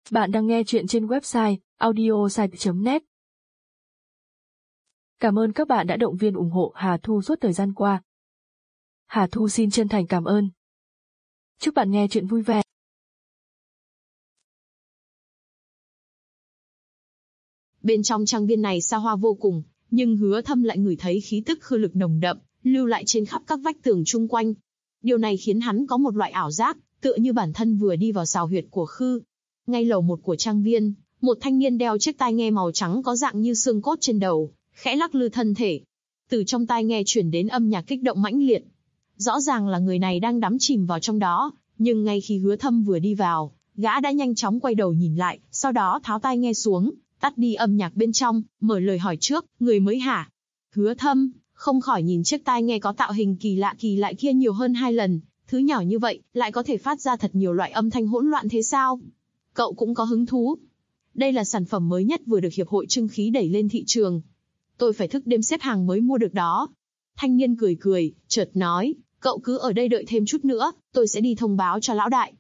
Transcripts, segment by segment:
Bạn đang nghe chuyện trên website audiosite.net. Cảm ơn các bạn đã động viên ủng hộ Hà Thu suốt thời gian qua. Hà Thu xin chân thành cảm ơn. Chúc bạn nghe chuyện vui vẻ. Bên trong trang viên này xa hoa vô cùng, nhưng Hứa Thâm lại ngửi thấy khí tức khư lực nồng đậm, lưu lại trên khắp các vách tường chung quanh. Điều này khiến hắn có một loại ảo giác, tựa như bản thân vừa đi vào xào huyệt của khư. Ngay lầu 1 của trang viên, một thanh niên đeo chiếc tai nghe màu trắng có dạng như xương cốt trên đầu, khẽ lắc lư thân thể. Từ trong tai nghe truyền đến âm nhạc kích động mãnh liệt. Rõ ràng là người này đang đắm chìm vào trong đó, nhưng ngay khi Hứa Thâm vừa đi vào, gã đã nhanh chóng quay đầu nhìn lại, sau đó tháo tai nghe xuống, tắt đi âm nhạc bên trong, mở lời hỏi trước, người mới hả? Hứa Thâm không khỏi nhìn chiếc tai nghe có tạo hình kỳ lạ kia nhiều hơn 2 lần, thứ nhỏ như vậy, lại có thể phát ra thật nhiều loại âm thanh hỗn loạn thế sao? Cậu cũng có hứng thú. Đây là sản phẩm mới nhất vừa được Hiệp hội Trưng khí đẩy lên thị trường. Tôi phải thức đêm xếp hàng mới mua được đó. Thanh niên cười, chợt nói, cậu cứ ở đây đợi thêm chút nữa, tôi sẽ đi thông báo cho lão đại.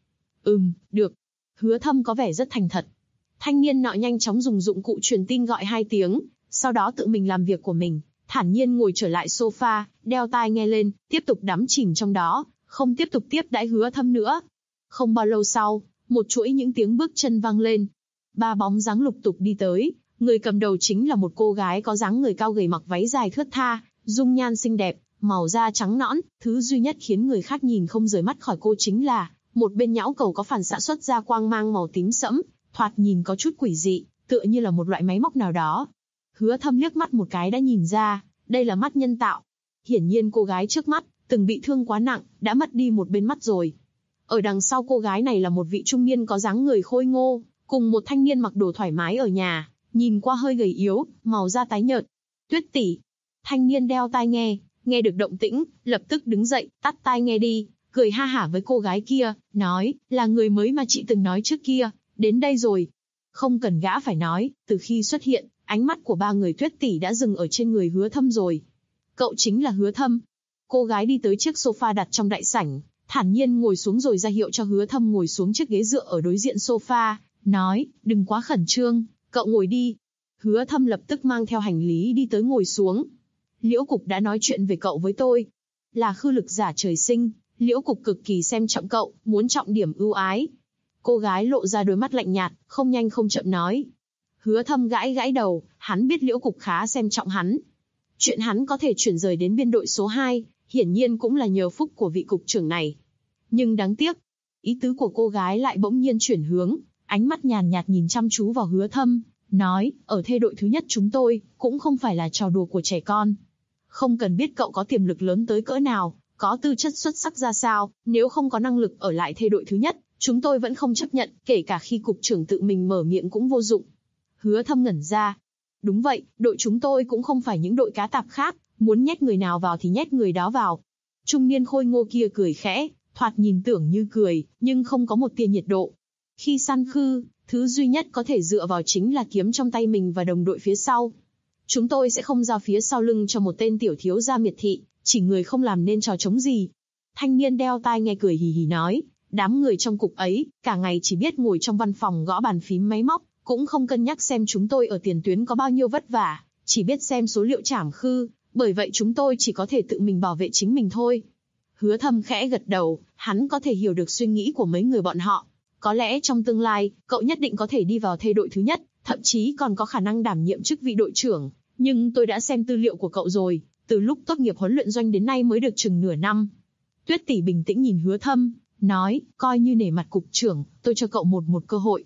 Được. Hứa Thâm có vẻ rất thành thật. Thanh niên nọ nhanh chóng dùng dụng cụ truyền tin gọi 2 tiếng, sau đó tự mình làm việc của mình, thản nhiên ngồi trở lại sofa, đeo tai nghe lên, tiếp tục đắm chìm trong đó, không tiếp tục tiếp đãi Hứa Thâm nữa. Không bao lâu sau, một chuỗi những tiếng bước chân vang lên. 3 bóng dáng lục tục đi tới, người cầm đầu chính là một cô gái có dáng người cao gầy mặc váy dài thướt tha, dung nhan xinh đẹp, màu da trắng nõn, thứ duy nhất khiến người khác nhìn không rời mắt khỏi cô chính là một bên nhão cầu có phản xạ xuất ra quang mang màu tím sẫm, thoạt nhìn có chút quỷ dị, tựa như là một loại máy móc nào đó. Hứa Thâm liếc mắt một cái đã nhìn ra, đây là mắt nhân tạo. Hiển nhiên cô gái trước mắt từng bị thương quá nặng, đã mất đi một bên mắt rồi. Ở đằng sau cô gái này là một vị trung niên có dáng người khôi ngô, cùng một thanh niên mặc đồ thoải mái ở nhà, nhìn qua hơi gầy yếu, màu da tái nhợt. Tuyết tỷ. Thanh niên đeo tai nghe được động tĩnh, lập tức đứng dậy, tắt tai nghe đi, cười ha hả với cô gái kia, nói, là người mới mà chị từng nói trước kia, đến đây rồi. Không cần gã phải nói, từ khi xuất hiện, ánh mắt của 3 người Tuyết tỷ đã dừng ở trên người Hứa Thâm rồi. Cậu chính là Hứa Thâm. Cô gái đi tới chiếc sofa đặt trong đại sảnh, thản nhiên ngồi xuống rồi ra hiệu cho Hứa Thâm ngồi xuống chiếc ghế dựa ở đối diện sofa, nói, đừng quá khẩn trương, cậu ngồi đi. Hứa Thâm lập tức mang theo hành lý đi tới ngồi xuống. Liễu Cục đã nói chuyện về cậu với tôi. Là khư lực giả trời sinh, Liễu Cục cực kỳ xem trọng cậu, muốn trọng điểm ưu ái. Cô gái lộ ra đôi mắt lạnh nhạt, không nhanh không chậm nói. Hứa Thâm gãi đầu, hắn biết Liễu Cục khá xem trọng hắn. Chuyện hắn có thể chuyển rời đến biên đội số 2, hiển nhiên cũng là nhờ phúc của vị cục trưởng này. Nhưng đáng tiếc, ý tứ của cô gái lại bỗng nhiên chuyển hướng, ánh mắt nhàn nhạt nhìn chăm chú vào Hứa Thâm, nói, ở thê đội thứ nhất chúng tôi, cũng không phải là trò đùa của trẻ con. Không cần biết cậu có tiềm lực lớn tới cỡ nào, có tư chất xuất sắc ra sao, nếu không có năng lực ở lại thê đội thứ nhất, chúng tôi vẫn không chấp nhận, kể cả khi cục trưởng tự mình mở miệng cũng vô dụng. Hứa Thâm ngẩn ra. Đúng vậy, đội chúng tôi cũng không phải những đội cá tạp khác, muốn nhét người nào vào thì nhét người đó vào. Trung niên khôi ngô kia cười khẽ, thoạt nhìn tưởng như cười, nhưng không có một tia nhiệt độ. Khi săn khư, thứ duy nhất có thể dựa vào chính là kiếm trong tay mình và đồng đội phía sau. Chúng tôi sẽ không giao phía sau lưng cho một tên tiểu thiếu gia miệt thị, chỉ người không làm nên trò trống gì. Thanh niên đeo tai nghe cười hì hì nói, đám người trong cục ấy, cả ngày chỉ biết ngồi trong văn phòng gõ bàn phím máy móc, cũng không cân nhắc xem chúng tôi ở tiền tuyến có bao nhiêu vất vả, chỉ biết xem số liệu trảm khư, bởi vậy chúng tôi chỉ có thể tự mình bảo vệ chính mình thôi. Hứa Thâm khẽ gật đầu, hắn có thể hiểu được suy nghĩ của mấy người bọn họ. Có lẽ trong tương lai, cậu nhất định có thể đi vào thê đội thứ nhất, thậm chí còn có khả năng đảm nhiệm chức vị đội trưởng. Nhưng tôi đã xem tư liệu của cậu rồi, từ lúc tốt nghiệp huấn luyện doanh đến nay mới được chừng nửa năm. Tuyết tỷ bình tĩnh nhìn Hứa Thâm, nói, coi như nể mặt cục trưởng, tôi cho cậu một cơ hội.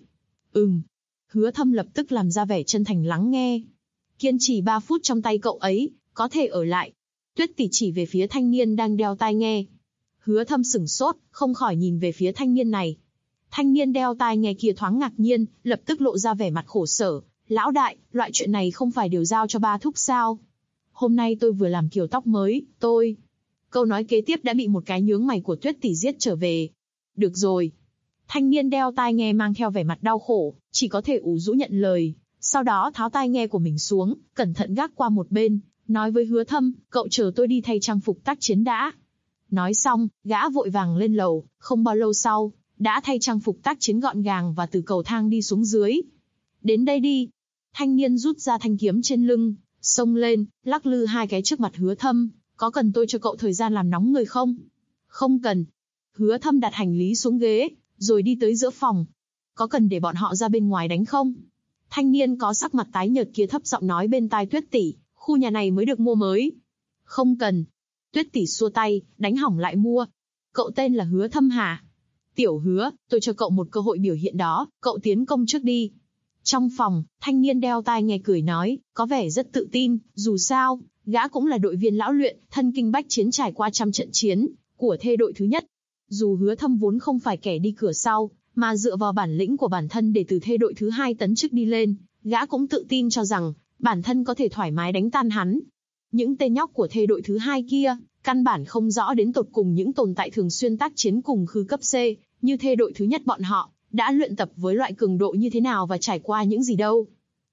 Hứa Thâm lập tức làm ra vẻ chân thành lắng nghe. Kiên trì 3 phút trong tay cậu ấy, có thể ở lại. Tuyết tỷ chỉ về phía thanh niên đang đeo tai nghe. Hứa Thâm sửng sốt, không khỏi nhìn về phía thanh niên này. Thanh niên đeo tai nghe kia thoáng ngạc nhiên, lập tức lộ ra vẻ mặt khổ sở. Lão đại, loại chuyện này không phải đều giao cho ba thúc sao? Hôm nay tôi vừa làm kiểu tóc mới, Câu nói kế tiếp đã bị một cái nhướng mày của Tuyết tỷ giết trở về. Được rồi. Thanh niên đeo tai nghe mang theo vẻ mặt đau khổ, chỉ có thể ủ rũ nhận lời, sau đó tháo tai nghe của mình xuống, cẩn thận gác qua một bên, nói với Hứa Thâm, cậu chờ tôi đi thay trang phục tác chiến đã. Nói xong, gã vội vàng lên lầu, không bao lâu sau, đã thay trang phục tác chiến gọn gàng và từ cầu thang đi xuống dưới. Đến đây đi. Thanh niên rút ra thanh kiếm trên lưng, xông lên, lắc lư hai cái trước mặt Hứa Thâm. Có cần tôi cho cậu thời gian làm nóng người không? Không cần. Hứa Thâm đặt hành lý xuống ghế, rồi đi tới giữa phòng. Có cần để bọn họ ra bên ngoài đánh không? Thanh niên có sắc mặt tái nhợt kia thấp giọng nói bên tai Tuyết tỷ, khu nhà này mới được mua mới. Không cần. Tuyết tỷ xua tay, đánh hỏng lại mua. Cậu tên là Hứa Thâm hả? Tiểu Hứa, tôi cho cậu một cơ hội biểu hiện đó, cậu tiến công trước đi. Trong phòng, thanh niên đeo tai nghe cười nói, có vẻ rất tự tin, dù sao, gã cũng là đội viên lão luyện, thân kinh bách chiến trải qua trăm trận chiến, của thê đội thứ nhất. Dù Hứa Thâm vốn không phải kẻ đi cửa sau, mà dựa vào bản lĩnh của bản thân để từ thê đội thứ 2 tấn chức đi lên, gã cũng tự tin cho rằng, bản thân có thể thoải mái đánh tan hắn. Những tên nhóc của thê đội thứ 2 kia, căn bản không rõ đến tột cùng những tồn tại thường xuyên tác chiến cùng khư cấp C, như thê đội thứ nhất bọn họ, đã luyện tập với loại cường độ như thế nào và trải qua những gì đâu.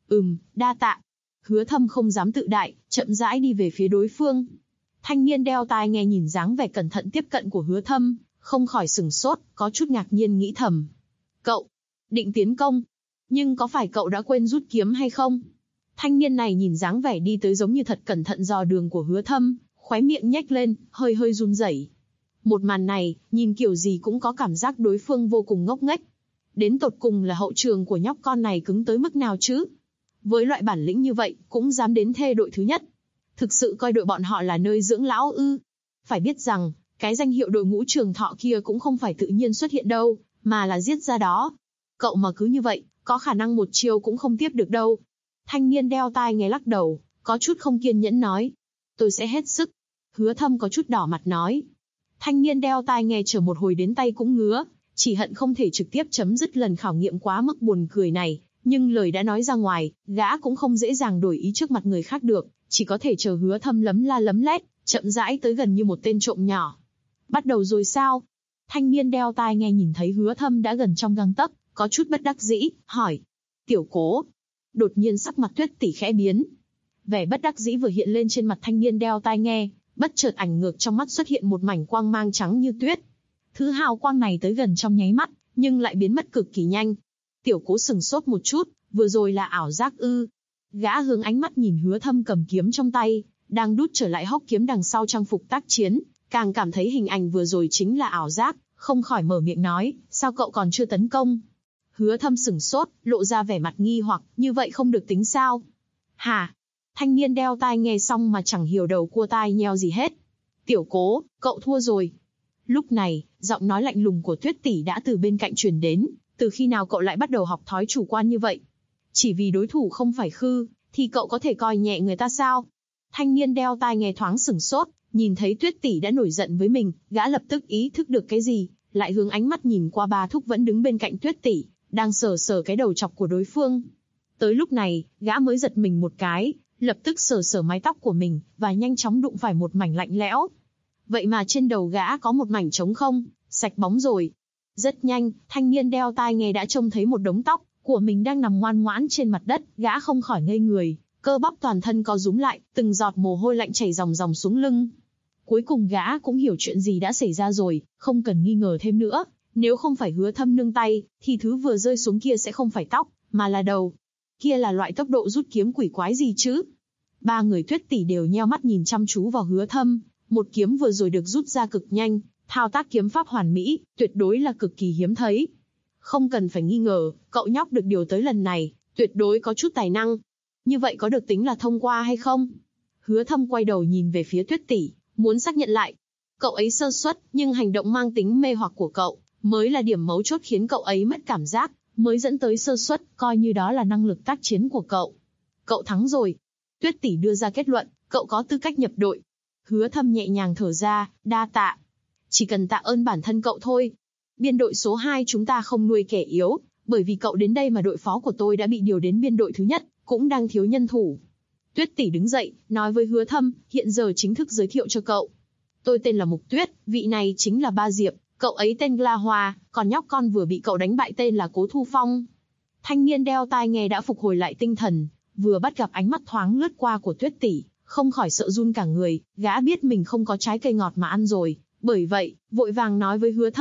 Đa tạ. Hứa Thâm không dám tự đại, chậm rãi đi về phía đối phương. Thanh niên đeo tai nghe nhìn dáng vẻ cẩn thận tiếp cận của Hứa Thâm, không khỏi sửng sốt, có chút ngạc nhiên nghĩ thầm. Cậu, định tiến công, nhưng có phải cậu đã quên rút kiếm hay không? Thanh niên này nhìn dáng vẻ đi tới giống như thật cẩn thận dò đường của Hứa Thâm, khóe miệng nhếch lên, hơi hơi run rẩy. Một màn này, nhìn kiểu gì cũng có cảm giác đối phương vô cùng ngốc nghếch. Đến tột cùng là hậu trường của nhóc con này cứng tới mức nào chứ? Với loại bản lĩnh như vậy, cũng dám đến thê đội thứ nhất. Thực sự coi đội bọn họ là nơi dưỡng lão ư? Phải biết rằng, cái danh hiệu đội ngũ trường thọ kia cũng không phải tự nhiên xuất hiện đâu, mà là giết ra đó. Cậu mà cứ như vậy, có khả năng một chiêu cũng không tiếp được đâu. Thanh niên đeo tai nghe lắc đầu, có chút không kiên nhẫn nói. Tôi sẽ hết sức. Hứa Thâm có chút đỏ mặt nói. Thanh niên đeo tai nghe chờ một hồi đến tay cũng ngứa, chỉ hận không thể trực tiếp chấm dứt lần khảo nghiệm quá mức buồn cười này. Nhưng lời đã nói ra ngoài, gã cũng không dễ dàng đổi ý trước mặt người khác được, chỉ có thể chờ Hứa Thâm lấm la lấm lét, chậm rãi tới gần như một tên trộm nhỏ. Bắt đầu rồi sao? Thanh niên đeo tai nghe nhìn thấy Hứa Thâm đã gần trong gang tấc, có chút bất đắc dĩ, hỏi. Tiểu Cố. Đột nhiên sắc mặt Tuyết tỷ khẽ biến. Vẻ bất đắc dĩ vừa hiện lên trên mặt thanh niên đeo tai nghe, bất chợt ảnh ngược trong mắt xuất hiện một mảnh quang mang trắng như tuyết. Thứ hào quang này tới gần trong nháy mắt, nhưng lại biến mất cực kỳ nhanh. Tiểu Cố sừng sốt một chút, vừa rồi là ảo giác ư? Gã hướng ánh mắt nhìn Hứa Thâm cầm kiếm trong tay, đang đút trở lại hốc kiếm đằng sau trang phục tác chiến, càng cảm thấy hình ảnh vừa rồi chính là ảo giác, không khỏi mở miệng nói, sao cậu còn chưa tấn công? Hứa Thâm sửng sốt, lộ ra vẻ mặt nghi hoặc, như vậy không được tính sao? Hả? Thanh niên đeo tai nghe xong mà chẳng hiểu đầu cua tai nheo gì hết. Tiểu Cố, cậu thua rồi. Lúc này, giọng nói lạnh lùng của Tuyết tỷ đã từ bên cạnh truyền đến, từ khi nào cậu lại bắt đầu học thói chủ quan như vậy? Chỉ vì đối thủ không phải khư, thì cậu có thể coi nhẹ người ta sao? Thanh niên đeo tai nghe thoáng sửng sốt, nhìn thấy Tuyết tỷ đã nổi giận với mình, gã lập tức ý thức được cái gì, lại hướng ánh mắt nhìn qua ba thúc vẫn đứng bên cạnh Tuyết tỷ, đang sờ sờ cái đầu chọc của đối phương. Tới lúc này, gã mới giật mình một cái, lập tức sờ sờ mái tóc của mình, và nhanh chóng đụng phải một mảnh lạnh lẽo. Vậy mà trên đầu gã có một mảnh trống không, sạch bóng rồi. Rất nhanh, thanh niên đeo tai nghe đã trông thấy một đống tóc của mình đang nằm ngoan ngoãn trên mặt đất, gã không khỏi ngây người, cơ bắp toàn thân co rúm lại, từng giọt mồ hôi lạnh chảy ròng ròng xuống lưng. Cuối cùng gã cũng hiểu chuyện gì đã xảy ra rồi, không cần nghi ngờ thêm nữa, nếu không phải Hứa Thâm nương tay, thì thứ vừa rơi xuống kia sẽ không phải tóc, mà là đầu. Kia là loại tốc độ rút kiếm quỷ quái gì chứ? Ba người Tuyết tỷ đều nheo mắt nhìn chăm chú vào Hứa Thâm, một kiếm vừa rồi được rút ra cực nhanh, thao tác kiếm pháp hoàn mỹ, tuyệt đối là cực kỳ hiếm thấy. Không cần phải nghi ngờ, cậu nhóc được điều tới lần này, tuyệt đối có chút tài năng. Như vậy có được tính là thông qua hay không? Hứa Thâm quay đầu nhìn về phía Tuyết tỷ, muốn xác nhận lại. Cậu ấy sơ suất, nhưng hành động mang tính mê hoặc của cậu mới là điểm mấu chốt khiến cậu ấy mất cảm giác, mới dẫn tới sơ suất, coi như đó là năng lực tác chiến của cậu. Cậu thắng rồi. Tuyết tỷ đưa ra kết luận, cậu có tư cách nhập đội. Hứa Thâm nhẹ nhàng thở ra, đa tạ. Chỉ cần tạ ơn bản thân cậu thôi. Biên đội số 2 chúng ta không nuôi kẻ yếu, bởi vì cậu đến đây mà đội phó của tôi đã bị điều đến biên đội thứ nhất, cũng đang thiếu nhân thủ. Tuyết tỷ đứng dậy, nói với Hứa Thâm, hiện giờ chính thức giới thiệu cho cậu. Tôi tên là Mục Tuyết, vị này chính là Ba Diệp, cậu ấy tên La Hoa, còn nhóc con vừa bị cậu đánh bại tên là Cố Thu Phong. Thanh niên đeo tai nghe đã phục hồi lại tinh thần, vừa bắt gặp ánh mắt thoáng lướt qua của Tuyết tỷ, không khỏi sợ run cả người, gã biết mình không có trái cây ngọt mà ăn rồi, bởi vậy, vội vàng nói với Hứa Thâm,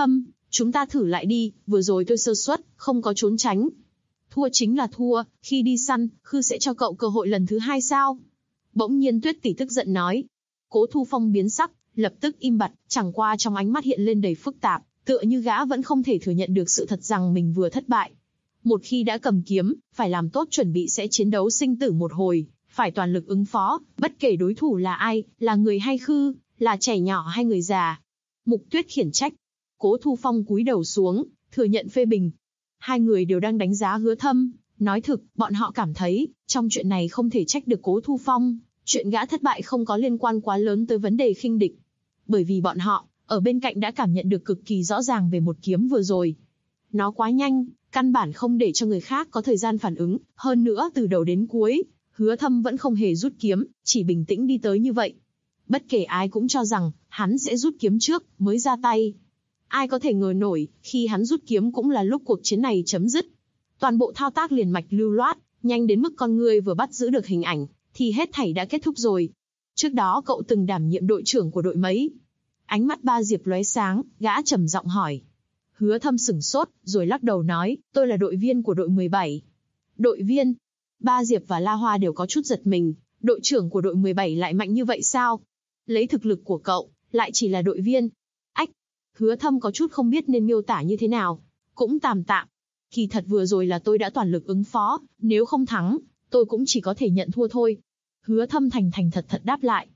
Chúng ta thử lại đi, vừa rồi tôi sơ suất, không có trốn tránh. Thua chính là thua, khi đi săn, Khư sẽ cho cậu cơ hội lần thứ hai sao? Bỗng nhiên Tuyết tỷ tức giận nói. Cố Thu Phong biến sắc, lập tức im bặt, chẳng qua trong ánh mắt hiện lên đầy phức tạp, tựa như gã vẫn không thể thừa nhận được sự thật rằng mình vừa thất bại. Một khi đã cầm kiếm, phải làm tốt chuẩn bị sẽ chiến đấu sinh tử một hồi, phải toàn lực ứng phó, bất kể đối thủ là ai, là người hay Khư, là trẻ nhỏ hay người già. Mục Tuyết khiển trách. Cố Thu Phong cúi đầu xuống, thừa nhận phê bình. Hai người đều đang đánh giá Hứa Thâm, nói thực, bọn họ cảm thấy, trong chuyện này không thể trách được Cố Thu Phong, chuyện gã thất bại không có liên quan quá lớn tới vấn đề khinh địch. Bởi vì bọn họ, ở bên cạnh đã cảm nhận được cực kỳ rõ ràng về một kiếm vừa rồi. Nó quá nhanh, căn bản không để cho người khác có thời gian phản ứng, hơn nữa từ đầu đến cuối, Hứa Thâm vẫn không hề rút kiếm, chỉ bình tĩnh đi tới như vậy. Bất kể ai cũng cho rằng, hắn sẽ rút kiếm trước, mới ra tay. Ai có thể ngờ nổi, khi hắn rút kiếm cũng là lúc cuộc chiến này chấm dứt. Toàn bộ thao tác liền mạch lưu loát, nhanh đến mức con người vừa bắt giữ được hình ảnh, thì hết thảy đã kết thúc rồi. Trước đó cậu từng đảm nhiệm đội trưởng của đội mấy? Ánh mắt Ba Diệp lóe sáng, gã trầm giọng hỏi. Hứa Thâm sửng sốt, rồi lắc đầu nói, tôi là đội viên của đội 17. Đội viên? Ba Diệp và La Hoa đều có chút giật mình, đội trưởng của đội 17 lại mạnh như vậy sao? Lấy thực lực của cậu, lại chỉ là đội viên. Ách! Hứa Thâm có chút không biết nên miêu tả như thế nào. Cũng tạm tạm. Kỳ thật vừa rồi là tôi đã toàn lực ứng phó, nếu không thắng, tôi cũng chỉ có thể nhận thua thôi. Hứa Thâm thành thành thật thật đáp lại.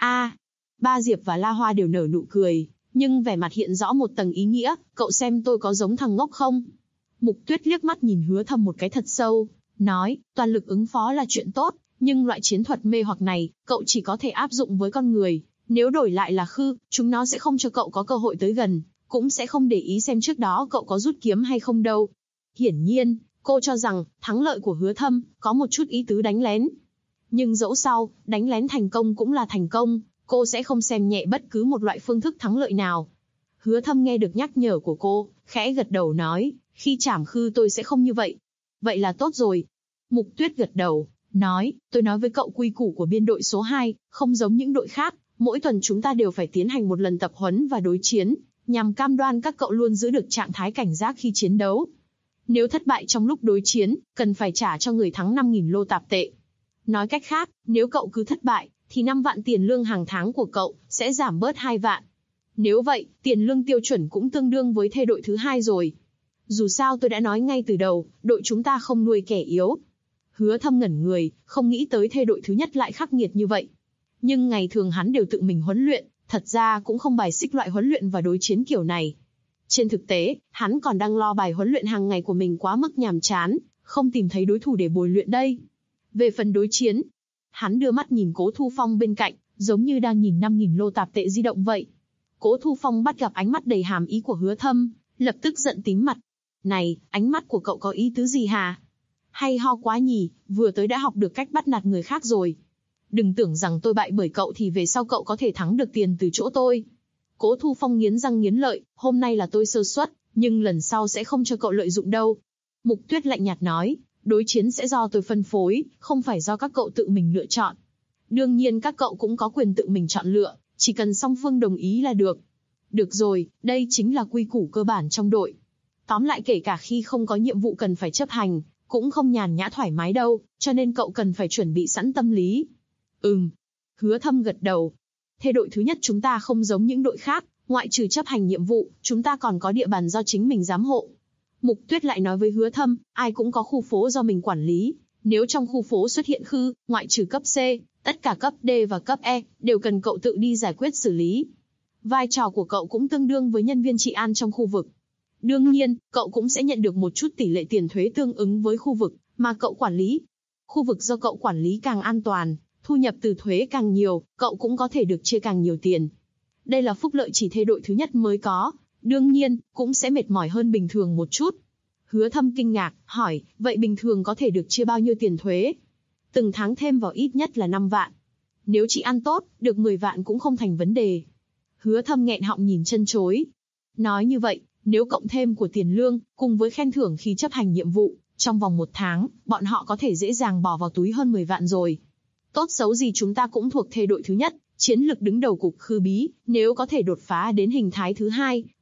Ba Diệp và La Hoa đều nở nụ cười, nhưng vẻ mặt hiện rõ một tầng ý nghĩa, cậu xem tôi có giống thằng ngốc không? Mục Tuyết liếc mắt nhìn Hứa Thâm một cái thật sâu, nói, toàn lực ứng phó là chuyện tốt, nhưng loại chiến thuật mê hoặc này, cậu chỉ có thể áp dụng với con người. Nếu đổi lại là Khư, chúng nó sẽ không cho cậu có cơ hội tới gần, cũng sẽ không để ý xem trước đó cậu có rút kiếm hay không đâu. Hiển nhiên, cô cho rằng, thắng lợi của Hứa Thâm, có một chút ý tứ đánh lén. Nhưng dẫu sao, đánh lén thành công cũng là thành công, cô sẽ không xem nhẹ bất cứ một loại phương thức thắng lợi nào. Hứa Thâm nghe được nhắc nhở của cô, khẽ gật đầu nói, khi trảm Khư tôi sẽ không như vậy. Vậy là tốt rồi. Mục Tuyết gật đầu, nói, tôi nói với cậu quy củ của biên đội số 2, không giống những đội khác, mỗi tuần chúng ta đều phải tiến hành một lần tập huấn và đối chiến, nhằm cam đoan các cậu luôn giữ được trạng thái cảnh giác khi chiến đấu. Nếu thất bại trong lúc đối chiến, cần phải trả cho người thắng 5.000 lô tạp tệ. Nói cách khác, nếu cậu cứ thất bại, thì 5 vạn tiền lương hàng tháng của cậu sẽ giảm bớt 2 vạn. Nếu vậy, tiền lương tiêu chuẩn cũng tương đương với thê đội thứ 2 rồi. Dù sao tôi đã nói ngay từ đầu, đội chúng ta không nuôi kẻ yếu. Hứa Thâm ngẩn người, không nghĩ tới thê đội thứ nhất lại khắc nghiệt như vậy. Nhưng ngày thường hắn đều tự mình huấn luyện, thật ra cũng không bài xích loại huấn luyện và đối chiến kiểu này. Trên thực tế, hắn còn đang lo bài huấn luyện hàng ngày của mình quá mức nhàm chán, không tìm thấy đối thủ để bồi luyện đây. Về phần đối chiến, hắn đưa mắt nhìn Cố Thu Phong bên cạnh, giống như đang nhìn 5.000 lô tạp tệ di động vậy. Cố Thu Phong bắt gặp ánh mắt đầy hàm ý của Hứa Thâm, lập tức giận tím mặt. Này, ánh mắt của cậu có ý tứ gì hả? Hay ho quá nhỉ, vừa tới đã học được cách bắt nạt người khác rồi. Đừng tưởng rằng tôi bại bởi cậu thì về sau cậu có thể thắng được tiền từ chỗ tôi. Cố Thu Phong nghiến răng nghiến lợi, hôm nay là tôi sơ suất, nhưng lần sau sẽ không cho cậu lợi dụng đâu. Mục Tuyết lạnh nhạt nói, đối chiến sẽ do tôi phân phối, không phải do các cậu tự mình lựa chọn. Đương nhiên các cậu cũng có quyền tự mình chọn lựa, chỉ cần song phương đồng ý là được. Được rồi, đây chính là quy củ cơ bản trong đội. Tóm lại kể cả khi không có nhiệm vụ cần phải chấp hành, cũng không nhàn nhã thoải mái đâu, cho nên cậu cần phải chuẩn bị sẵn tâm lý. Hứa Thâm gật đầu. Thế đội thứ nhất chúng ta không giống những đội khác, ngoại trừ chấp hành nhiệm vụ, chúng ta còn có địa bàn do chính mình giám hộ. Mục Tuyết lại nói với Hứa Thâm, ai cũng có khu phố do mình quản lý. Nếu trong khu phố xuất hiện Khư, ngoại trừ cấp C, tất cả cấp D và cấp E, đều cần cậu tự đi giải quyết xử lý. Vai trò của cậu cũng tương đương với nhân viên trị an trong khu vực. Đương nhiên, cậu cũng sẽ nhận được một chút tỷ lệ tiền thuế tương ứng với khu vực mà cậu quản lý. Khu vực do cậu quản lý càng an toàn, thu nhập từ thuế càng nhiều, cậu cũng có thể được chia càng nhiều tiền. Đây là phúc lợi chỉ thê đội thứ nhất mới có, đương nhiên, cũng sẽ mệt mỏi hơn bình thường một chút. Hứa Thâm kinh ngạc, hỏi, vậy bình thường có thể được chia bao nhiêu tiền thuế? Từng tháng thêm vào ít nhất là 5 vạn. Nếu chị ăn tốt, được 10 vạn cũng không thành vấn đề. Hứa Thâm nghẹn họng nhìn chân chối. Nói như vậy, nếu cộng thêm của tiền lương, cùng với khen thưởng khi chấp hành nhiệm vụ, trong vòng 1 tháng, bọn họ có thể dễ dàng bỏ vào túi hơn 10 vạn rồi. Tốt xấu gì chúng ta cũng thuộc thê đội thứ nhất, chiến lực đứng đầu cục Khư Bí, nếu có thể đột phá đến hình thái thứ 2,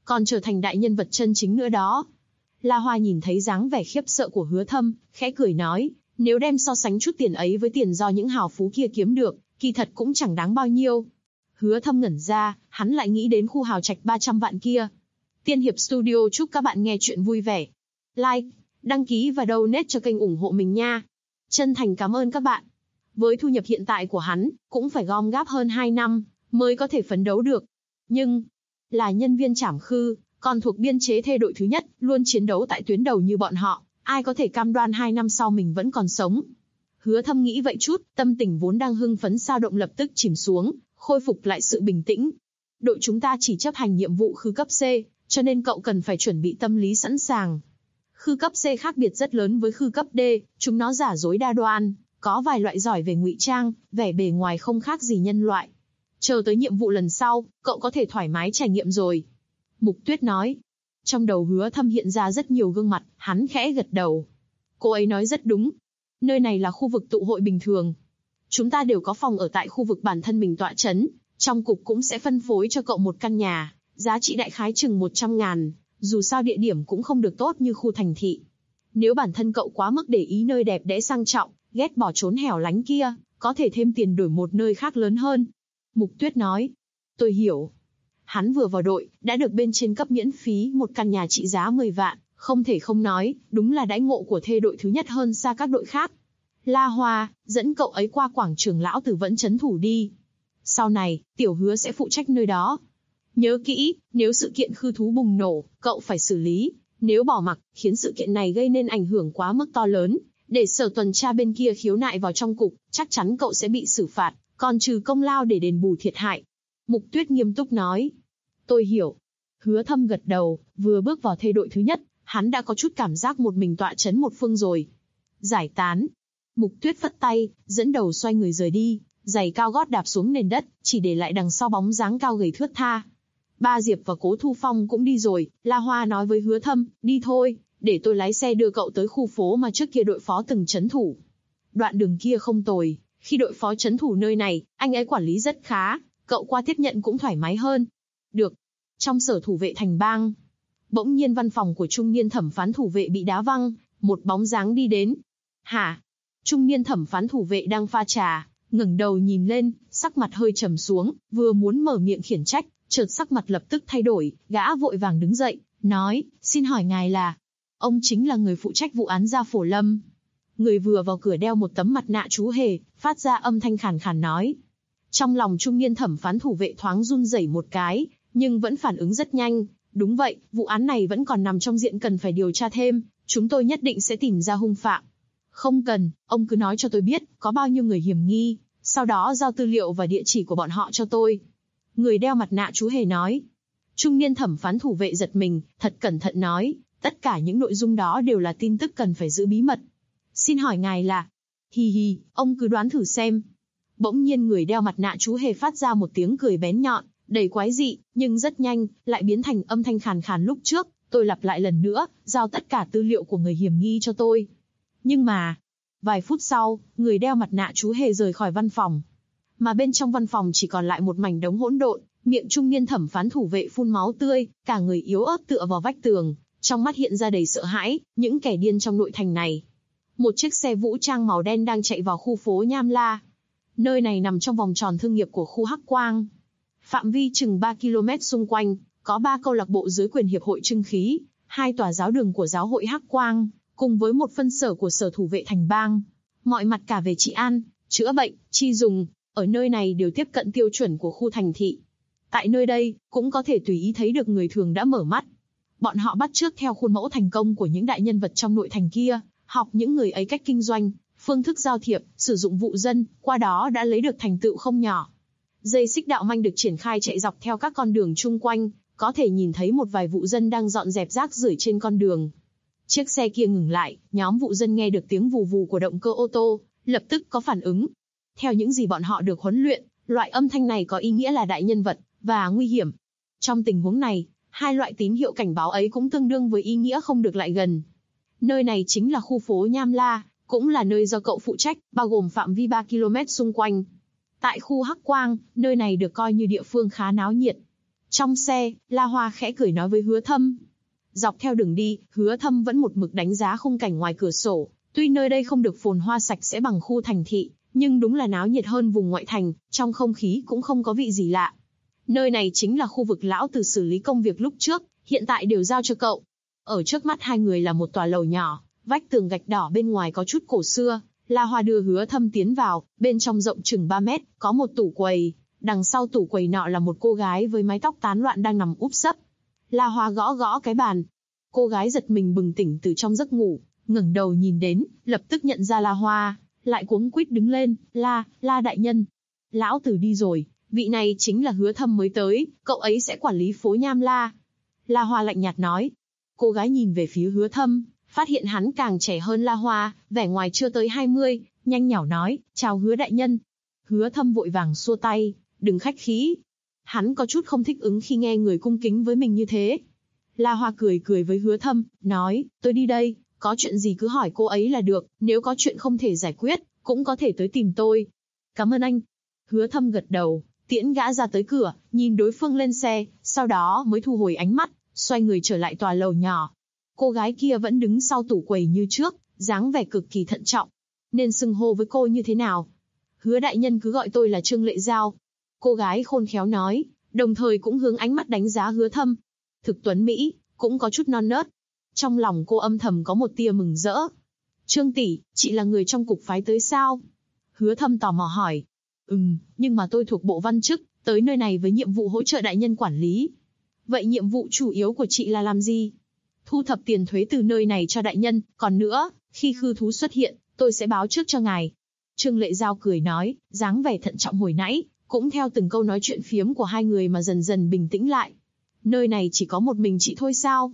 còn trở thành đại nhân vật chân chính nữa đó. La Hoa nhìn thấy dáng vẻ khiếp sợ của Hứa Thâm, khẽ cười nói, nếu đem so sánh chút tiền ấy với tiền do những hào phú kia kiếm được, kỳ thật cũng chẳng đáng bao nhiêu. Hứa Thâm ngẩn ra, hắn lại nghĩ đến khu hào trạch 300 vạn kia. Tiên Hiệp Studio chúc các bạn nghe chuyện vui vẻ. Like, đăng ký và donate cho kênh ủng hộ mình nha. Chân thành cảm ơn các bạn. Với thu nhập hiện tại của hắn, cũng phải gom góp hơn 2 năm, mới có thể phấn đấu được. Nhưng, là nhân viên trảm khư, còn thuộc biên chế thê đội thứ nhất, luôn chiến đấu tại tuyến đầu như bọn họ, ai có thể cam đoan 2 năm sau mình vẫn còn sống. Hứa Thâm nghĩ vậy chút, tâm tình vốn đang hưng phấn sao động lập tức chìm xuống, khôi phục lại sự bình tĩnh. Đội chúng ta chỉ chấp hành nhiệm vụ khư cấp C, cho nên cậu cần phải chuẩn bị tâm lý sẵn sàng. Khư cấp C khác biệt rất lớn với khư cấp D, chúng nó giả dối đa đoan, có vài loại giỏi về ngụy trang, vẻ bề ngoài không khác gì nhân loại. Chờ tới nhiệm vụ lần sau, cậu có thể thoải mái trải nghiệm rồi. Mục Tuyết nói. Trong đầu Hứa Thâm hiện ra rất nhiều gương mặt, hắn khẽ gật đầu. Cô ấy nói rất đúng. Nơi này là khu vực tụ hội bình thường. Chúng ta đều có phòng ở tại khu vực bản thân mình tọa chấn, trong cục cũng sẽ phân phối cho cậu một căn nhà, giá trị đại khái chừng 100.000, dù sao địa điểm cũng không được tốt như khu thành thị. Nếu bản thân cậu quá mức để ý nơi đẹp đẽ sang trọng, ghét bỏ trốn hẻo lánh kia, có thể thêm tiền đổi một nơi khác lớn hơn. Mục Tuyết nói. Tôi hiểu. Hắn vừa vào đội, đã được bên trên cấp miễn phí một căn nhà trị giá 10 vạn, không thể không nói, đúng là đãi ngộ của thê đội thứ nhất hơn xa các đội khác. La Hoa, dẫn cậu ấy qua quảng trường lão tử vẫn trấn thủ đi. Sau này, Tiểu Hứa sẽ phụ trách nơi đó. Nhớ kỹ, nếu sự kiện khư thú bùng nổ, cậu phải xử lý. Nếu bỏ mặc, khiến sự kiện này gây nên ảnh hưởng quá mức to lớn, để sở tuần tra bên kia khiếu nại vào trong cục, chắc chắn cậu sẽ bị xử phạt, còn trừ công lao để đền bù thiệt hại. Mục Tuyết nghiêm túc nói. Tôi hiểu. Hứa Thâm gật đầu, vừa bước vào thê đội thứ nhất, hắn đã có chút cảm giác một mình tọa chấn một phương rồi. Giải tán. Mục Tuyết phất tay, dẫn đầu xoay người rời đi, giày cao gót đạp xuống nền đất, chỉ để lại đằng sau bóng dáng cao gầy thướt tha. Ba Diệp và Cố Thu Phong cũng đi rồi, La Hoa nói với Hứa Thâm, đi thôi, để tôi lái xe đưa cậu tới khu phố mà trước kia đội phó từng trấn thủ. Đoạn đường kia không tồi, khi đội phó trấn thủ nơi này, anh ấy quản lý rất khá, cậu qua tiếp nhận cũng thoải mái hơn. Được. Trong sở thủ vệ thành bang, bỗng nhiên văn phòng của trung niên thẩm phán thủ vệ bị đá văng, một bóng dáng đi đến. Hả? Trung niên thẩm phán thủ vệ đang pha trà, ngẩng đầu nhìn lên, sắc mặt hơi trầm xuống, vừa muốn mở miệng khiển trách, chợt sắc mặt lập tức thay đổi, gã vội vàng đứng dậy, nói, xin hỏi ngài là... Ông chính là người phụ trách vụ án Gia Phổ Lâm. Người vừa vào cửa đeo một tấm mặt nạ chú hề, phát ra âm thanh khàn khàn nói. Trong lòng trung niên thẩm phán thủ vệ thoáng run rẩy một cái, nhưng vẫn phản ứng rất nhanh. Đúng vậy, vụ án này vẫn còn nằm trong diện cần phải điều tra thêm, chúng tôi nhất định sẽ tìm ra hung phạm. Không cần, ông cứ nói cho tôi biết, có bao nhiêu người hiểm nghi, sau đó giao tư liệu và địa chỉ của bọn họ cho tôi. Người đeo mặt nạ chú hề nói. Trung niên thẩm phán thủ vệ giật mình, thật cẩn thận nói, tất cả những nội dung đó đều là tin tức cần phải giữ bí mật. Xin hỏi ngài là... Hi hi, ông cứ đoán thử xem. Bỗng nhiên người đeo mặt nạ chú hề phát ra một tiếng cười bén nhọn, đầy quái dị, nhưng rất nhanh, lại biến thành âm thanh khàn khàn lúc trước. Tôi lặp lại lần nữa, giao tất cả tư liệu của người hiểm nghi cho tôi. Nhưng mà... Vài phút sau, người đeo mặt nạ chú hề rời khỏi văn phòng. Mà bên trong văn phòng chỉ còn lại một mảnh đống hỗn độn, miệng trung niên thẩm phán thủ vệ phun máu tươi, cả người yếu ớt tựa vào vách tường, trong mắt hiện ra đầy sợ hãi, những kẻ điên trong nội thành này. Một chiếc xe vũ trang màu đen đang chạy vào khu phố Nham La. Nơi này nằm trong vòng tròn thương nghiệp của khu Hắc Quang. Phạm vi chừng 3 km xung quanh, có 3 câu lạc bộ dưới quyền hiệp hội Trưng Khí, 2 tòa giáo đường của giáo hội Hắc Quang, cùng với một phân sở của sở thủ vệ thành bang. Mọi mặt cả về trị an, chữa bệnh, chi dùng, ở nơi này đều tiếp cận tiêu chuẩn của khu thành thị. Tại nơi đây, cũng có thể tùy ý thấy được người thường đã mở mắt. Bọn họ bắt chước theo khuôn mẫu thành công của những đại nhân vật trong nội thành kia, học những người ấy cách kinh doanh, phương thức giao thiệp, sử dụng vụ dân, qua đó đã lấy được thành tựu không nhỏ. Dây xích đạo manh được triển khai chạy dọc theo các con đường chung quanh, có thể nhìn thấy một vài vụ dân đang dọn dẹp rác rưởi trên con đường. Chiếc xe kia ngừng lại, nhóm vụ dân nghe được tiếng vù vù của động cơ ô tô, lập tức có phản ứng. Theo những gì bọn họ được huấn luyện, loại âm thanh này có ý nghĩa là đại nhân vật và nguy hiểm. Trong tình huống này, hai loại tín hiệu cảnh báo ấy cũng tương đương với ý nghĩa không được lại gần. Nơi này chính là khu phố Nham La, cũng là nơi do cậu phụ trách, bao gồm phạm vi 3 km xung quanh. Tại khu Hắc Quang, nơi này được coi như địa phương khá náo nhiệt. Trong xe, La Hoa khẽ cười nói với Hứa Thâm. Dọc theo đường đi, Hứa Thâm vẫn một mực đánh giá khung cảnh ngoài cửa sổ. Tuy nơi đây không được phồn hoa sạch sẽ bằng khu thành thị, nhưng đúng là náo nhiệt hơn vùng ngoại thành, trong không khí cũng không có vị gì lạ. Nơi này chính là khu vực lão tử xử lý công việc lúc trước, hiện tại đều giao cho cậu. Ở trước mắt hai người là một tòa lầu nhỏ, vách tường gạch đỏ bên ngoài có chút cổ xưa. La Hoa đưa Hứa Thâm tiến vào, bên trong rộng chừng 3 mét, có một tủ quầy. Đằng sau tủ quầy nọ là một cô gái với mái tóc tán loạn đang nằm úp sấp. La Hoa gõ gõ cái bàn. Cô gái giật mình bừng tỉnh từ trong giấc ngủ, ngẩng đầu nhìn đến, lập tức nhận ra La Hoa, lại cuống quýt đứng lên, La đại nhân. Lão tử đi rồi, vị này chính là Hứa Thâm mới tới, cậu ấy sẽ quản lý phố Nham La. La Hoa lạnh nhạt nói. Cô gái nhìn về phía Hứa Thâm, phát hiện hắn càng trẻ hơn La Hoa, vẻ ngoài chưa tới 20, nhanh nhảu nói, chào Hứa đại nhân. Hứa Thâm vội vàng xua tay, đừng khách khí. Hắn có chút không thích ứng khi nghe người cung kính với mình như thế. La Hoa cười cười với Hứa Thâm, nói, tôi đi đây, có chuyện gì cứ hỏi cô ấy là được, nếu có chuyện không thể giải quyết, cũng có thể tới tìm tôi. Cảm ơn anh. Hứa Thâm gật đầu, tiễn gã ra tới cửa, nhìn đối phương lên xe, sau đó mới thu hồi ánh mắt, xoay người trở lại tòa lầu nhỏ. Cô gái kia vẫn đứng sau tủ quầy như trước, dáng vẻ cực kỳ thận trọng. Nên xưng hô với cô như thế nào? Hứa đại nhân cứ gọi tôi là Trương Lệ Giao. Cô gái khôn khéo nói, đồng thời cũng hướng ánh mắt đánh giá Hứa Thâm. Thực tuấn Mỹ, cũng có chút non nớt. Trong lòng cô âm thầm có một tia mừng rỡ. Trương tỷ, chị là người trong cục phái tới sao? Hứa Thâm tò mò hỏi. Nhưng mà tôi thuộc bộ văn chức, tới nơi này với nhiệm vụ hỗ trợ đại nhân quản lý. Vậy nhiệm vụ chủ yếu của chị là làm gì? Thu thập tiền thuế từ nơi này cho đại nhân, còn nữa, khi khư thú xuất hiện, tôi sẽ báo trước cho ngài. Trương Lệ Giao cười nói, dáng vẻ thận trọng hồi nãy, cũng theo từng câu nói chuyện phiếm của hai người mà dần dần bình tĩnh lại. Nơi này chỉ có một mình chị thôi sao?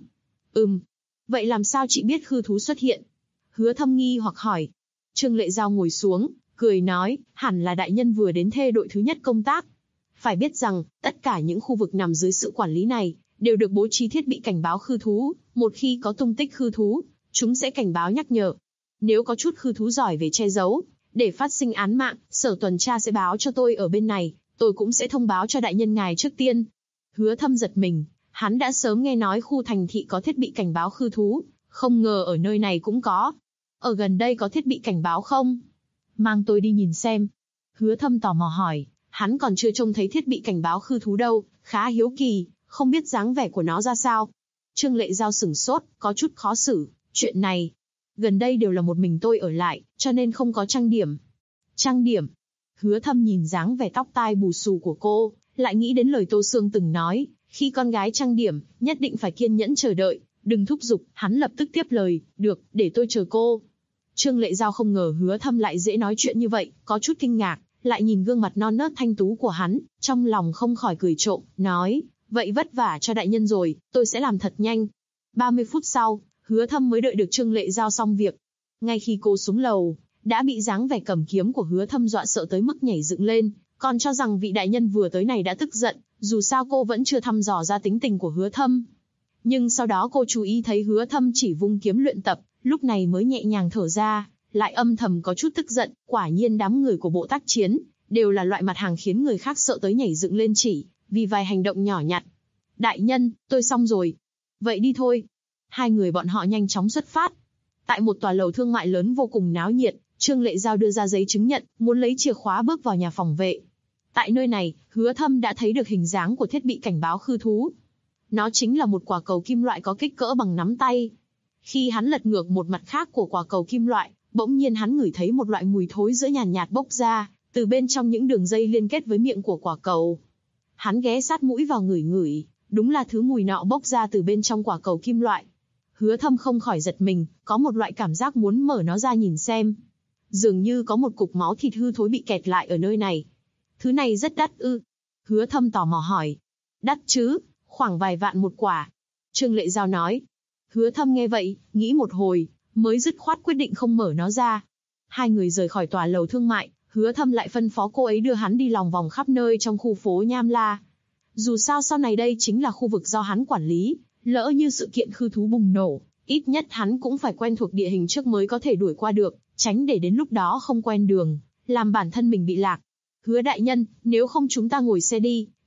Vậy làm sao chị biết khư thú xuất hiện? Hứa Thâm nghi hoặc hỏi. Trương Lệ Giao ngồi xuống, cười nói, hẳn là đại nhân vừa đến thê đội thứ nhất công tác. Phải biết rằng, tất cả những khu vực nằm dưới sự quản lý này, đều được bố trí thiết bị cảnh báo khư thú, một khi có tung tích khư thú, chúng sẽ cảnh báo nhắc nhở. Nếu có chút khư thú giỏi về che giấu, để phát sinh án mạng, sở tuần tra sẽ báo cho tôi ở bên này, tôi cũng sẽ thông báo cho đại nhân ngài trước tiên. Hứa Thâm giật mình, hắn đã sớm nghe nói khu thành thị có thiết bị cảnh báo khư thú, không ngờ ở nơi này cũng có. Ở gần đây có thiết bị cảnh báo không? Mang tôi đi nhìn xem. Hứa Thâm tò mò hỏi, hắn còn chưa trông thấy thiết bị cảnh báo khư thú đâu, khá hiếu kỳ, không biết dáng vẻ của nó ra sao. Trương Lệ Giao sửng sốt, có chút khó xử, chuyện này. Gần đây đều là một mình tôi ở lại, cho nên không có trang điểm. Trang điểm? Hứa Thâm nhìn dáng vẻ tóc tai bù xù của cô, lại nghĩ đến lời Tô Sương từng nói, khi con gái trang điểm, nhất định phải kiên nhẫn chờ đợi, đừng thúc giục, hắn lập tức tiếp lời, được, để tôi chờ cô. Trương Lệ Giao không ngờ Hứa Thâm lại dễ nói chuyện như vậy, có chút kinh ngạc, lại nhìn gương mặt non nớt thanh tú của hắn, trong lòng không khỏi cười trộm, nói, vậy vất vả cho đại nhân rồi, tôi sẽ làm thật nhanh. 30 phút sau, Hứa Thâm mới đợi được Trương Lệ Giao xong việc. Ngay khi cô xuống lầu, đã bị dáng vẻ cầm kiếm của Hứa Thâm dọa sợ tới mức nhảy dựng lên, còn cho rằng vị đại nhân vừa tới này đã tức giận, dù sao cô vẫn chưa thăm dò ra tính tình của Hứa Thâm. Nhưng sau đó cô chú ý thấy Hứa Thâm chỉ vung kiếm luyện tập, lúc này mới nhẹ nhàng thở ra, lại âm thầm có chút tức giận, quả nhiên đám người của bộ tác chiến, đều là loại mặt hàng khiến người khác sợ tới nhảy dựng lên chỉ, vì vài hành động nhỏ nhặt. Đại nhân, tôi xong rồi. Vậy đi thôi. Hai người bọn họ nhanh chóng xuất phát. Tại một tòa lầu thương mại lớn vô cùng náo nhiệt, Trương Lệ Giao đưa ra giấy chứng nhận, muốn lấy chìa khóa bước vào nhà phòng vệ. Tại nơi này, Hứa Thâm đã thấy được hình dáng của thiết bị cảnh báo khư thú. Nó chính là một quả cầu kim loại có kích cỡ bằng nắm tay. Khi hắn lật ngược một mặt khác của quả cầu kim loại, bỗng nhiên hắn ngửi thấy một loại mùi thối giữa nhàn nhạt bốc ra, từ bên trong những đường dây liên kết với miệng của quả cầu. Hắn ghé sát mũi vào ngửi ngửi, đúng là thứ mùi nọ bốc ra từ bên trong quả cầu kim loại. Hứa Thâm không khỏi giật mình, có một loại cảm giác muốn mở nó ra nhìn xem. Dường như có một cục máu thịt hư thối bị kẹt lại ở nơi này. Thứ này rất đắt ư? Hứa Thâm tò mò hỏi. Đắt chứ, khoảng vài vạn một quả. Trương Lệ Giao nói. Hứa Thâm nghe vậy, nghĩ một hồi, mới dứt khoát quyết định không mở nó ra. Hai người rời khỏi tòa lầu thương mại, Hứa Thâm lại phân phó cô ấy đưa hắn đi lòng vòng khắp nơi trong khu phố Nham La. Dù sao sau này đây chính là khu vực do hắn quản lý, lỡ như sự kiện khư thú bùng nổ, ít nhất hắn cũng phải quen thuộc địa hình trước mới có thể đuổi qua được, tránh để đến lúc đó không quen đường, làm bản thân mình bị lạc. Hứa đại nhân, nếu không chúng ta ngồi xe đi,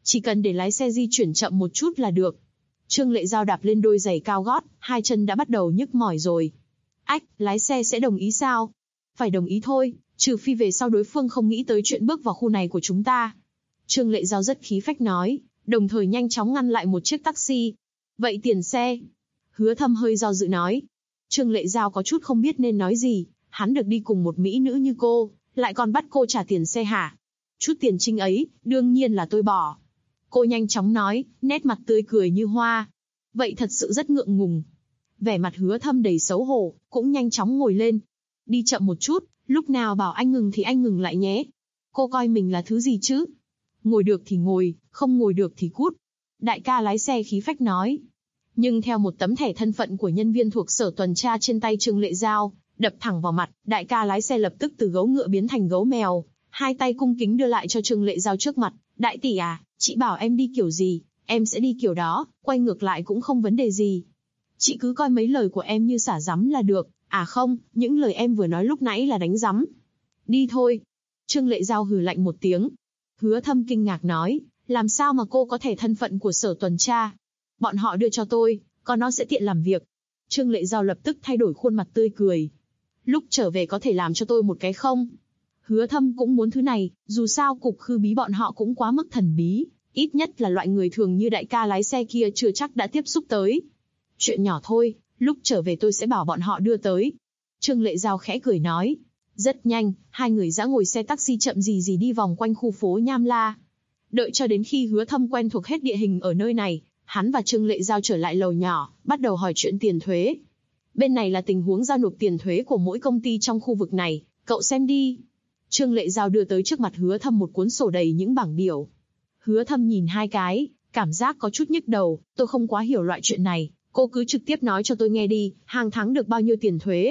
Chỉ cần để lái xe di chuyển chậm một chút là được. Trương Lệ Giao đạp lên đôi giày cao gót, hai chân đã bắt đầu nhức mỏi rồi. Ách, lái xe sẽ đồng ý sao? Phải đồng ý thôi, trừ phi về sau đối phương không nghĩ tới chuyện bước vào khu này của chúng ta. Trương Lệ Giao rất khí phách nói, đồng thời nhanh chóng ngăn lại một chiếc taxi. Vậy tiền xe? Hứa Thâm hơi do dự nói. Trương Lệ Giao có chút không biết nên nói gì, hắn được đi cùng một mỹ nữ như cô, lại còn bắt cô trả tiền xe hả? Chút tiền trinh ấy, đương nhiên là tôi bỏ. Cô nhanh chóng nói, nét mặt tươi cười như hoa. Vậy thật sự rất ngượng ngùng. Vẻ mặt Hứa Thâm đầy xấu hổ, cũng nhanh chóng ngồi lên. Đi chậm một chút, lúc nào bảo anh ngừng thì anh ngừng lại nhé. Cô coi mình là thứ gì chứ? Ngồi được thì ngồi, không ngồi được thì cút. Đại ca lái xe khí phách nói. Nhưng theo một tấm thẻ thân phận của nhân viên thuộc sở tuần tra trên tay Trương Lệ Giao, đập thẳng vào mặt, đại ca lái xe lập tức từ gấu ngựa biến thành gấu mèo, hai tay cung kính đưa lại cho Trương Lệ Giao trước mặt. Đại tỷ à, chị bảo em đi kiểu gì, em sẽ đi kiểu đó, quay ngược lại cũng không vấn đề gì. Chị cứ coi mấy lời của em như xả giấm là được, à không, những lời em vừa nói lúc nãy là đánh giấm. Đi thôi. Trương Lệ Giao hừ lạnh một tiếng. Hứa Thâm kinh ngạc nói, làm sao mà cô có thẻ thân phận của sở tuần tra? Bọn họ đưa cho tôi, còn nó sẽ tiện làm việc. Trương Lệ Giao lập tức thay đổi khuôn mặt tươi cười. Lúc trở về có thể làm cho tôi một cái không? Hứa Thâm cũng muốn thứ này, dù sao cục khư bí bọn họ cũng quá mức thần bí, ít nhất là loại người thường như đại ca lái xe kia chưa chắc đã tiếp xúc tới. Chuyện nhỏ thôi, lúc trở về tôi sẽ bảo bọn họ đưa tới. Trương Lệ Giao khẽ cười nói. Rất nhanh, hai người đã ngồi xe taxi chậm gì đi vòng quanh khu phố Nham La. Đợi cho đến khi Hứa Thâm quen thuộc hết địa hình ở nơi này, hắn và Trương Lệ Giao trở lại lầu nhỏ, bắt đầu hỏi chuyện tiền thuế. Bên này là tình huống giao nộp tiền thuế của mỗi công ty trong khu vực này, cậu xem đi. Trương Lệ Giao đưa tới trước mặt Hứa Thâm một cuốn sổ đầy những bảng biểu. Hứa Thâm nhìn hai cái, cảm giác có chút nhức đầu, tôi không quá hiểu loại chuyện này, cô cứ trực tiếp nói cho tôi nghe đi, hàng tháng được bao nhiêu tiền thuế?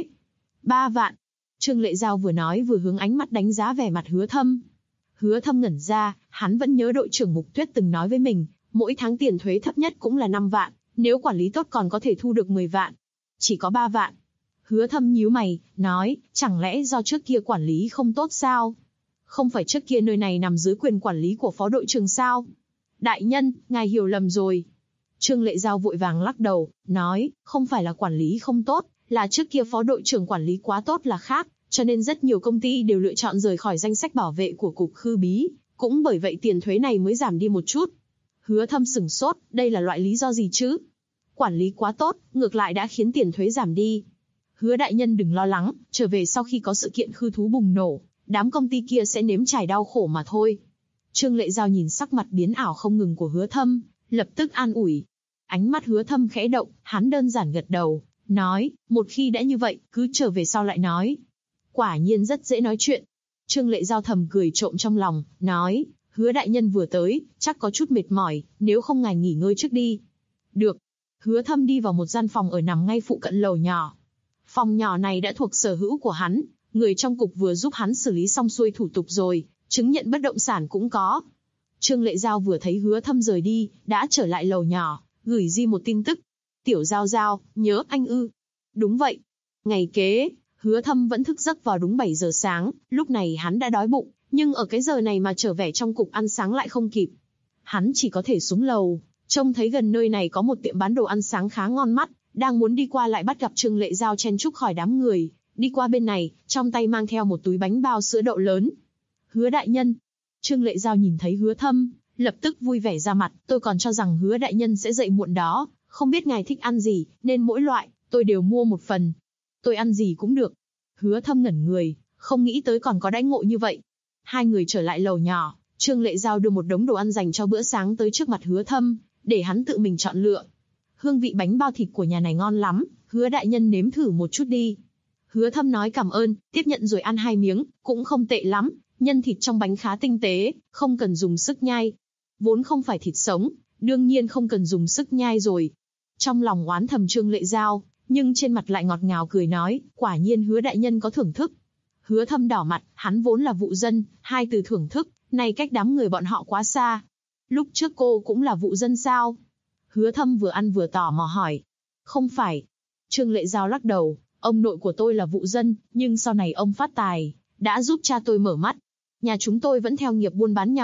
3 vạn. Trương Lệ Giao vừa nói vừa hướng ánh mắt đánh giá vẻ mặt Hứa Thâm. Hứa Thâm ngẩn ra, hắn vẫn nhớ đội trưởng Mục Tuyết từng nói với mình, mỗi tháng tiền thuế thấp nhất cũng là 5 vạn, nếu quản lý tốt còn có thể thu được 10 vạn. Chỉ có 3 vạn. Hứa Thâm nhíu mày, nói, chẳng lẽ do trước kia quản lý không tốt sao? Không phải trước kia nơi này nằm dưới quyền quản lý của phó đội trưởng sao? Đại nhân, ngài hiểu lầm rồi. Trương Lệ Giao vội vàng lắc đầu, nói, không phải là quản lý không tốt, là trước kia phó đội trưởng quản lý quá tốt là khác, cho nên rất nhiều công ty đều lựa chọn rời khỏi danh sách bảo vệ của cục khư bí, cũng bởi vậy tiền thuế này mới giảm đi một chút. Hứa Thâm sửng sốt, đây là loại lý do gì chứ? Quản lý quá tốt, ngược lại đã khiến tiền thuế giảm đi. Hứa đại nhân đừng lo lắng, trở về sau khi có sự kiện khư thú bùng nổ, đám công ty kia sẽ nếm trải đau khổ mà thôi. Trương Lệ Giao nhìn sắc mặt biến ảo không ngừng của Hứa Thâm, lập tức an ủi. Ánh mắt Hứa Thâm khẽ động, hắn đơn giản gật đầu, nói, một khi đã như vậy, cứ trở về sau lại nói. Quả nhiên rất dễ nói chuyện. Trương Lệ Giao thầm cười trộm trong lòng, nói, Hứa đại nhân vừa tới, chắc có chút mệt mỏi, nếu không ngài nghỉ ngơi trước đi. Được. Hứa Thâm đi vào một gian phòng ở nằm ngay phụ cận lầu nhỏ. Phòng nhỏ này đã thuộc sở hữu của hắn, người trong cục vừa giúp hắn xử lý xong xuôi thủ tục rồi, chứng nhận bất động sản cũng có. Trương Lệ Giao vừa thấy Hứa Thâm rời đi, đã trở lại lầu nhỏ, gửi di một tin tức. Tiểu Giao Giao, nhớ anh ư? Đúng vậy. Ngày kế, Hứa Thâm vẫn thức giấc vào đúng 7 giờ sáng, lúc này hắn đã đói bụng, nhưng ở cái giờ này mà trở về trong cục ăn sáng lại không kịp. Hắn chỉ có thể xuống lầu, trông thấy gần nơi này có một tiệm bán đồ ăn sáng khá ngon mắt, đang muốn đi qua lại bắt gặp Trương Lệ Giao chen chúc khỏi đám người, đi qua bên này, trong tay mang theo một túi bánh bao sữa đậu lớn. Hứa đại nhân. Trương Lệ Giao nhìn thấy Hứa Thâm, lập tức vui vẻ ra mặt, tôi còn cho rằng Hứa đại nhân sẽ dậy muộn đó, không biết ngài thích ăn gì, nên mỗi loại, tôi đều mua một phần. Tôi ăn gì cũng được. Hứa Thâm ngẩn người, không nghĩ tới còn có đãi ngộ như vậy. Hai người trở lại lầu nhỏ, Trương Lệ Giao đưa một đống đồ ăn dành cho bữa sáng tới trước mặt Hứa Thâm, để hắn tự mình chọn lựa. Hương vị bánh bao thịt của nhà này ngon lắm, Hứa đại nhân nếm thử một chút đi. Hứa Thâm nói cảm ơn, tiếp nhận rồi ăn 2 miếng, cũng không tệ lắm, nhân thịt trong bánh khá tinh tế, không cần dùng sức nhai. Vốn không phải thịt sống, đương nhiên không cần dùng sức nhai rồi. Trong lòng oán thầm Trương Lệ Giao, nhưng trên mặt lại ngọt ngào cười nói, quả nhiên Hứa đại nhân có thưởng thức. Hứa Thâm đỏ mặt, hắn vốn là vụ dân, hai từ thưởng thức, này cách đám người bọn họ quá xa. Lúc trước cô cũng là vụ dân sao? Hứa Thâm vừa ăn vừa tò mò hỏi. Không phải. Trương Lệ Giao lắc đầu, ông nội của tôi là vụ dân, nhưng sau này ông phát tài, đã giúp cha tôi mở mắt. Nhà chúng tôi vẫn theo nghiệp buôn bán nhỏ,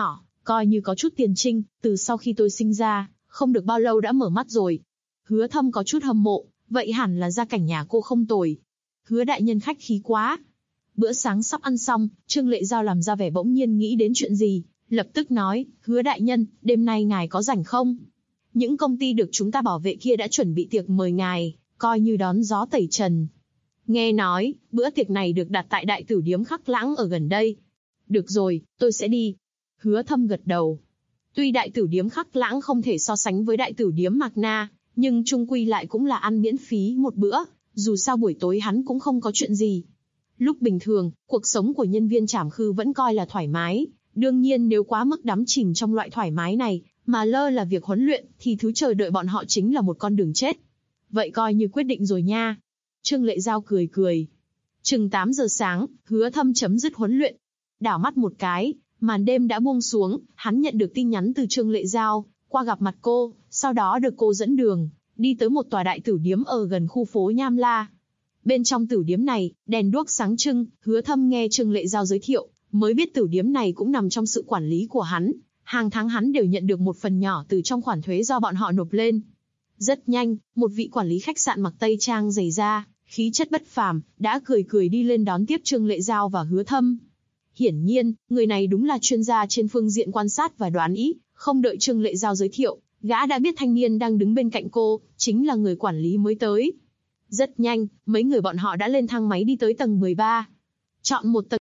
Coi như có chút tiền trinh, từ sau khi tôi sinh ra, không được bao lâu đã mở mắt rồi. Hứa Thâm có chút hâm mộ, vậy hẳn là gia cảnh nhà cô không tồi. Hứa đại nhân khách khí quá. Bữa sáng sắp ăn xong, Trương Lệ Giao làm ra vẻ bỗng nhiên nghĩ đến chuyện gì, lập tức nói, Hứa đại nhân, đêm nay ngài có rảnh không? Những công ty được chúng ta bảo vệ kia đã chuẩn bị tiệc mời ngài, coi như đón gió tẩy trần. Nghe nói, bữa tiệc này được đặt tại đại tử điếm Khắc Lãng ở gần đây. Được rồi, tôi sẽ đi. Hứa Thâm gật đầu. Tuy đại tử điếm Khắc Lãng không thể so sánh với đại tử điếm Mạc Na, nhưng chung quy lại cũng là ăn miễn phí một bữa, dù sao buổi tối hắn cũng không có chuyện gì. Lúc bình thường, cuộc sống của nhân viên trảm khư vẫn coi là thoải mái, đương nhiên nếu quá mức đắm chìm trong loại thoải mái này, mà lơ là việc huấn luyện, thì thứ chờ đợi bọn họ chính là một con đường chết. Vậy coi như quyết định rồi nha. Trương Lệ Giao cười cười. Chừng 8 giờ sáng, Hứa Thâm chấm dứt huấn luyện. Đảo mắt một cái, màn đêm đã buông xuống, hắn nhận được tin nhắn từ Trương Lệ Giao, qua gặp mặt cô, sau đó được cô dẫn đường, đi tới một tòa đại tử điếm ở gần khu phố Nham La. Bên trong tử điếm này, đèn đuốc sáng trưng, Hứa Thâm nghe Trương Lệ Giao giới thiệu, mới biết tử điếm này cũng nằm trong sự quản lý của hắn. Hàng tháng hắn đều nhận được một phần nhỏ từ trong khoản thuế do bọn họ nộp lên. Rất nhanh, một vị quản lý khách sạn mặc tây trang dày da, khí chất bất phàm, đã cười cười đi lên đón tiếp Trương Lệ Giao và Hứa Thâm. Hiển nhiên, người này đúng là chuyên gia trên phương diện quan sát và đoán ý, không đợi Trương Lệ Giao giới thiệu, gã đã biết thanh niên đang đứng bên cạnh cô, chính là người quản lý mới tới. Rất nhanh, mấy người bọn họ đã lên thang máy đi tới tầng 13. Chọn một tầng.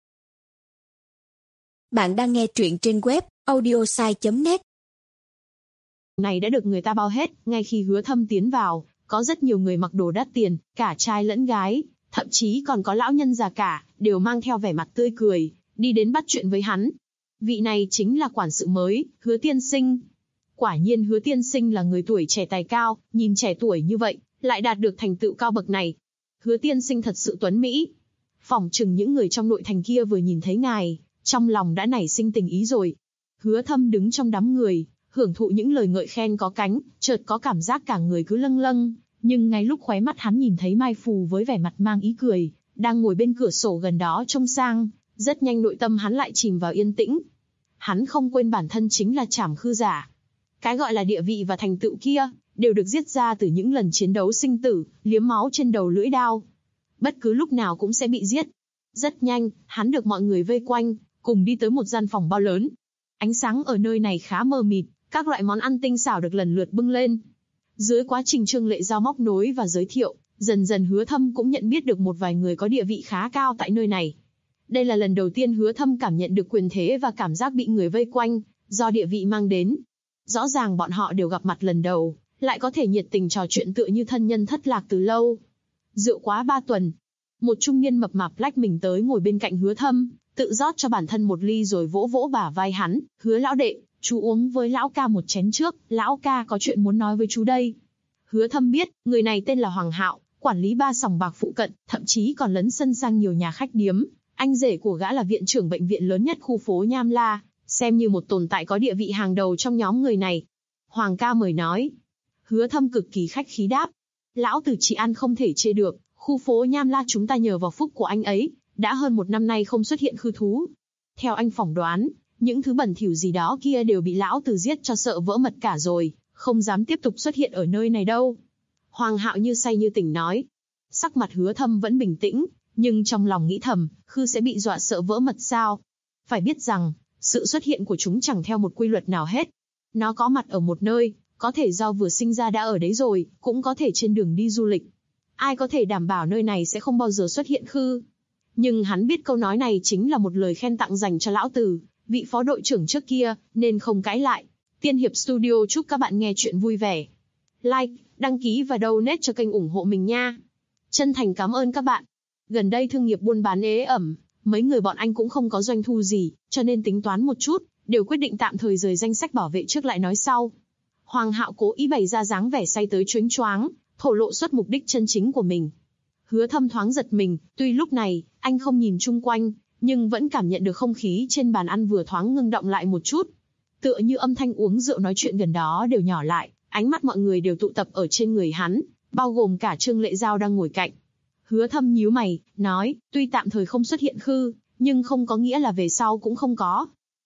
Bạn đang nghe truyện trên web audiosai.net. Này đã được người ta bao hết, ngay khi Hứa Thâm tiến vào, có rất nhiều người mặc đồ đắt tiền, cả trai lẫn gái, thậm chí còn có lão nhân già cả, đều mang theo vẻ mặt tươi cười, đi đến bắt chuyện với hắn. Vị này chính là quản sự mới, Hứa tiên sinh. Quả nhiên Hứa tiên sinh là người tuổi trẻ tài cao, nhìn trẻ tuổi như vậy, lại đạt được thành tựu cao bậc này. Hứa tiên sinh thật sự tuấn mỹ. Phỏng chừng những người trong nội thành kia vừa nhìn thấy ngài, trong lòng đã nảy sinh tình ý rồi. Hứa Thâm đứng trong đám người, hưởng thụ những lời ngợi khen có cánh, chợt có cảm giác cả người cứ lâng lâng, nhưng ngay lúc khóe mắt hắn nhìn thấy Mai Phù với vẻ mặt mang ý cười, đang ngồi bên cửa sổ gần đó trông sang, rất nhanh nội tâm hắn lại chìm vào yên tĩnh. Hắn không quên bản thân chính là trảm khư giả. Cái gọi là địa vị và thành tựu kia, đều được giết ra từ những lần chiến đấu sinh tử, liếm máu trên đầu lưỡi đao. Bất cứ lúc nào cũng sẽ bị giết. Rất nhanh, hắn được mọi người vây quanh, cùng đi tới một gian phòng bao lớn. Ánh sáng ở nơi này khá mờ mịt, các loại món ăn tinh xảo được lần lượt bưng lên. Dưới quá trình Trương Lệ Giao móc nối và giới thiệu, dần dần Hứa Thâm cũng nhận biết được một vài người có địa vị khá cao tại nơi này. Đây là lần đầu tiên Hứa Thâm cảm nhận được quyền thế và cảm giác bị người vây quanh, do địa vị mang đến. Rõ ràng bọn họ đều gặp mặt lần đầu, lại có thể nhiệt tình trò chuyện tựa như thân nhân thất lạc từ lâu. Rượu quá 3 tuần. Một trung niên mập mạp lách mình tới ngồi bên cạnh Hứa Thâm, tự rót cho bản thân một ly rồi vỗ vỗ bả vai hắn, Hứa lão đệ, chú uống với lão ca một chén trước, lão ca có chuyện muốn nói với chú đây. Hứa Thâm biết, người này tên là Hoàng Hạo, quản lý 3 sòng bạc phụ cận, thậm chí còn lấn sân sang nhiều nhà khách điếm. Anh rể của gã là viện trưởng bệnh viện lớn nhất khu phố Nham La, xem như một tồn tại có địa vị hàng đầu trong nhóm người này. Hoàng ca mời nói. Hứa Thâm cực kỳ khách khí đáp. Lão tử chỉ ăn không thể chê được, khu phố Nham La chúng ta nhờ vào phúc của anh ấy, đã hơn 1 năm nay không xuất hiện khư thú. Theo anh phỏng đoán, những thứ bẩn thỉu gì đó kia đều bị lão tử giết cho sợ vỡ mật cả rồi, không dám tiếp tục xuất hiện ở nơi này đâu. Hoàng Hạo như say như tỉnh nói. Sắc mặt Hứa Thâm vẫn bình tĩnh, nhưng trong lòng nghĩ thầm, khư sẽ bị dọa sợ vỡ mật sao? Phải biết rằng, sự xuất hiện của chúng chẳng theo một quy luật nào hết. Nó có mặt ở một nơi, có thể do vừa sinh ra đã ở đấy rồi, cũng có thể trên đường đi du lịch. Ai có thể đảm bảo nơi này sẽ không bao giờ xuất hiện khư? Nhưng hắn biết câu nói này chính là một lời khen tặng dành cho lão tử, vị phó đội trưởng trước kia, nên không cãi lại. Tiên Hiệp Studio chúc các bạn nghe chuyện vui vẻ. Like, đăng ký và donate cho kênh ủng hộ mình nha. Chân thành cảm ơn các bạn. Gần đây thương nghiệp buôn bán ế ẩm, mấy người bọn anh cũng không có doanh thu gì, cho nên tính toán một chút, đều quyết định tạm thời rời danh sách bảo vệ trước lại nói sau. Hoàng Hạo cố ý bày ra dáng vẻ say tới choáng choáng, thổ lộ xuất mục đích chân chính của mình. Hứa Thâm thoáng giật mình, tuy lúc này, anh không nhìn chung quanh, nhưng vẫn cảm nhận được không khí trên bàn ăn vừa thoáng ngưng động lại một chút. Tựa như âm thanh uống rượu nói chuyện gần đó đều nhỏ lại, ánh mắt mọi người đều tụ tập ở trên người hắn, bao gồm cả Trương Lệ Giao đang ngồi cạnh. Hứa Thâm nhíu mày, nói, tuy tạm thời không xuất hiện khư, nhưng không có nghĩa là về sau cũng không có.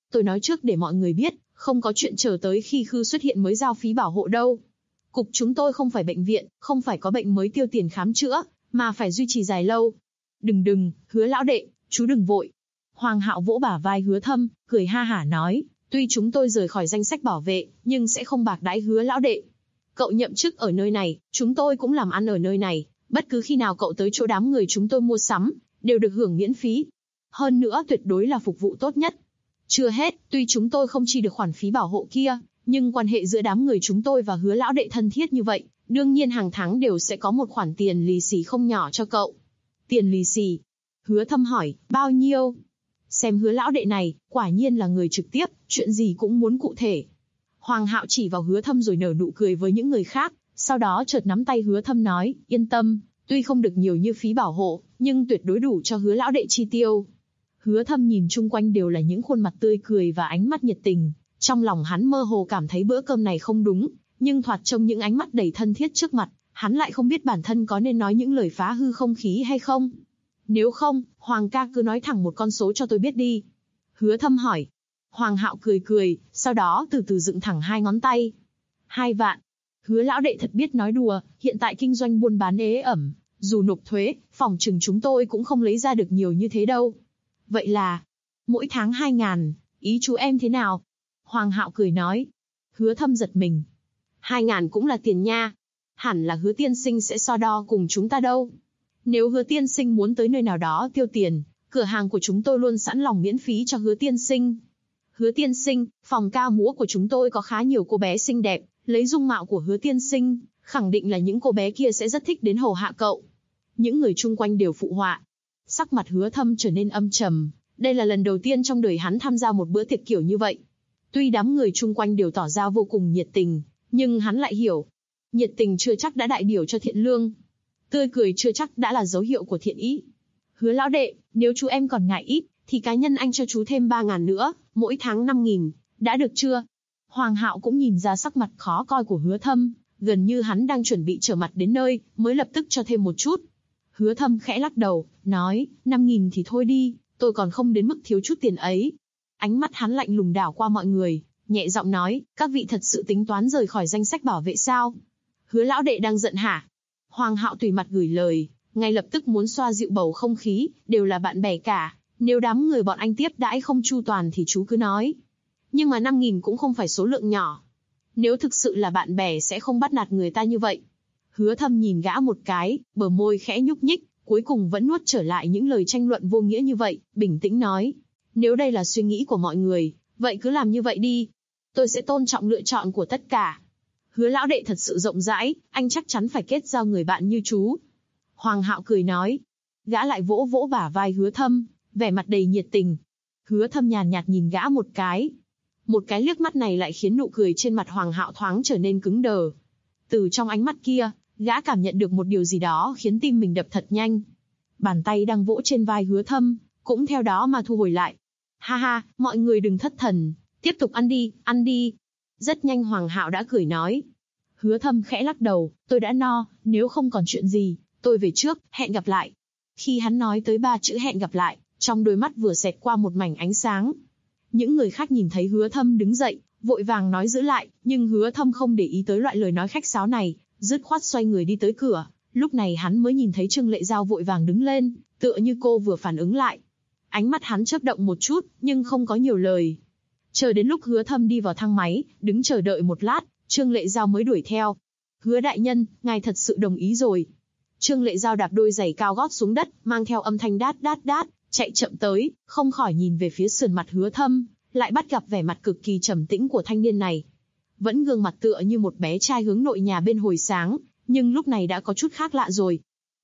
Tôi nói trước để mọi người biết, không có chuyện chờ tới khi Khư xuất hiện mới giao phí bảo hộ đâu. Cục chúng tôi không phải bệnh viện, không phải có bệnh mới tiêu tiền khám chữa, mà phải duy trì dài lâu. Đừng, Hứa lão đệ, chú đừng vội. Hoàng Hạo vỗ bả vai Hứa Thâm, cười ha hả nói, tuy chúng tôi rời khỏi danh sách bảo vệ, nhưng sẽ không bạc đãi Hứa lão đệ. Cậu nhậm chức ở nơi này, chúng tôi cũng làm ăn ở nơi này, bất cứ khi nào cậu tới chỗ đám người chúng tôi mua sắm, đều được hưởng miễn phí. Hơn nữa tuyệt đối là phục vụ tốt nhất. Chưa hết, tuy chúng tôi không chi được khoản phí bảo hộ kia, nhưng quan hệ giữa đám người chúng tôi và Hứa lão đệ thân thiết như vậy, đương nhiên hàng tháng đều sẽ có một khoản tiền lì xì không nhỏ cho cậu. Tiền lì xì? Hứa Thâm hỏi, bao nhiêu? Xem Hứa lão đệ này, quả nhiên là người trực tiếp, chuyện gì cũng muốn cụ thể. Hoàng Hạo chỉ vào Hứa Thâm rồi nở nụ cười với những người khác, sau đó chợt nắm tay Hứa Thâm nói, yên tâm, tuy không được nhiều như phí bảo hộ, nhưng tuyệt đối đủ cho Hứa lão đệ chi tiêu. Hứa Thâm nhìn chung quanh đều là những khuôn mặt tươi cười và ánh mắt nhiệt tình, trong lòng hắn mơ hồ cảm thấy bữa cơm này không đúng, nhưng thoạt trông những ánh mắt đầy thân thiết trước mặt, hắn lại không biết bản thân có nên nói những lời phá hư không khí hay không. Nếu không, Hoàng ca cứ nói thẳng một con số cho tôi biết đi. Hứa Thâm hỏi. Hoàng Hạo cười, sau đó từ từ dựng thẳng 2 ngón tay. 2 vạn. Hứa lão đệ thật biết nói đùa, hiện tại kinh doanh buôn bán ế ẩm, dù nộp thuế, phòng chừng chúng tôi cũng không lấy ra được nhiều như thế đâu. Vậy là, mỗi tháng 2.000, ý chú em thế nào? Hoàng Hạo cười nói. Hứa Thâm giật mình. 2.000 cũng là tiền nha. Hẳn là Hứa tiên sinh sẽ so đo cùng chúng ta đâu. Nếu Hứa tiên sinh muốn tới nơi nào đó tiêu tiền, cửa hàng của chúng tôi luôn sẵn lòng miễn phí cho Hứa tiên sinh. Hứa tiên sinh, phòng ca múa của chúng tôi có khá nhiều cô bé xinh đẹp, lấy dung mạo của Hứa tiên sinh, khẳng định là những cô bé kia sẽ rất thích đến hầu hạ cậu. Những người chung quanh đều phụ họa. Sắc mặt Hứa Thâm trở nên âm trầm, đây là lần đầu tiên trong đời hắn tham gia một bữa tiệc kiểu như vậy. Tuy đám người chung quanh đều tỏ ra vô cùng nhiệt tình, nhưng hắn lại hiểu, nhiệt tình chưa chắc đã đại biểu cho thiện lương, tươi cười chưa chắc đã là dấu hiệu của thiện ý. Hứa lão đệ, nếu chú em còn ngại ít, thì cá nhân anh cho chú thêm 3.000 nữa, mỗi tháng 5.000, đã được chưa? Hoàng Hạo cũng nhìn ra sắc mặt khó coi của Hứa Thâm, gần như hắn đang chuẩn bị trở mặt đến nơi, mới lập tức cho thêm một chút. Hứa Thâm khẽ lắc đầu, nói, 5.000 thì thôi đi, tôi còn không đến mức thiếu chút tiền ấy. Ánh mắt hắn lạnh lùng đảo qua mọi người, nhẹ giọng nói, các vị thật sự tính toán rời khỏi danh sách bảo vệ sao? Hứa lão đệ đang giận hả? Hoàng Hạo tùy mặt gửi lời, ngay lập tức muốn xoa dịu bầu không khí, đều là bạn bè cả, nếu đám người bọn anh tiếp đãi không chu toàn thì chú cứ nói. Nhưng mà 5.000 cũng không phải số lượng nhỏ. Nếu thực sự là bạn bè sẽ không bắt nạt người ta như vậy. Hứa Thâm nhìn gã một cái, bờ môi khẽ nhúc nhích, cuối cùng vẫn nuốt trở lại những lời tranh luận vô nghĩa như vậy, bình tĩnh nói. Nếu đây là suy nghĩ của mọi người, vậy cứ làm như vậy đi. Tôi sẽ tôn trọng lựa chọn của tất cả. Hứa lão đệ thật sự rộng rãi, anh chắc chắn phải kết giao người bạn như chú. Hoàng Hạo cười nói. Gã lại vỗ vỗ bả vai Hứa Thâm, vẻ mặt đầy nhiệt tình. Hứa Thâm nhàn nhạt nhìn gã một cái. Một cái liếc mắt này lại khiến nụ cười trên mặt Hoàng Hạo thoáng trở nên cứng đờ. Từ trong ánh mắt kia, gã cảm nhận được một điều gì đó khiến tim mình đập thật nhanh. Bàn tay đang vỗ trên vai Hứa Thâm, cũng theo đó mà thu hồi lại. Ha ha, mọi người đừng thất thần, tiếp tục ăn đi, ăn đi. Rất nhanh Hoàng Hạo đã cười nói. Hứa Thâm khẽ lắc đầu, tôi đã no, nếu không còn chuyện gì, tôi về trước, hẹn gặp lại. Khi hắn nói tới 3 chữ hẹn gặp lại, trong đôi mắt vừa xẹt qua một mảnh ánh sáng. Những người khác nhìn thấy Hứa Thâm đứng dậy, vội vàng nói giữ lại, nhưng Hứa Thâm không để ý tới loại lời nói khách sáo này, dứt khoát xoay người đi tới cửa. Lúc này hắn mới nhìn thấy Trương Lệ Giao vội vàng đứng lên, tựa như cô vừa phản ứng lại. Ánh mắt hắn chớp động một chút, nhưng không có nhiều lời. Chờ đến lúc Hứa Thâm đi vào thang máy, đứng chờ đợi một lát, Trương Lệ Giao mới đuổi theo. Hứa đại nhân, ngài thật sự đồng ý rồi. Trương Lệ Giao đạp đôi giày cao gót xuống đất, mang theo âm thanh đát đát đát, chạy chậm tới, không khỏi nhìn về phía sườn mặt Hứa Thâm, lại bắt gặp vẻ mặt cực kỳ trầm tĩnh của thanh niên này. Vẫn gương mặt tựa như một bé trai hướng nội nhà bên hồi sáng, nhưng lúc này đã có chút khác lạ rồi.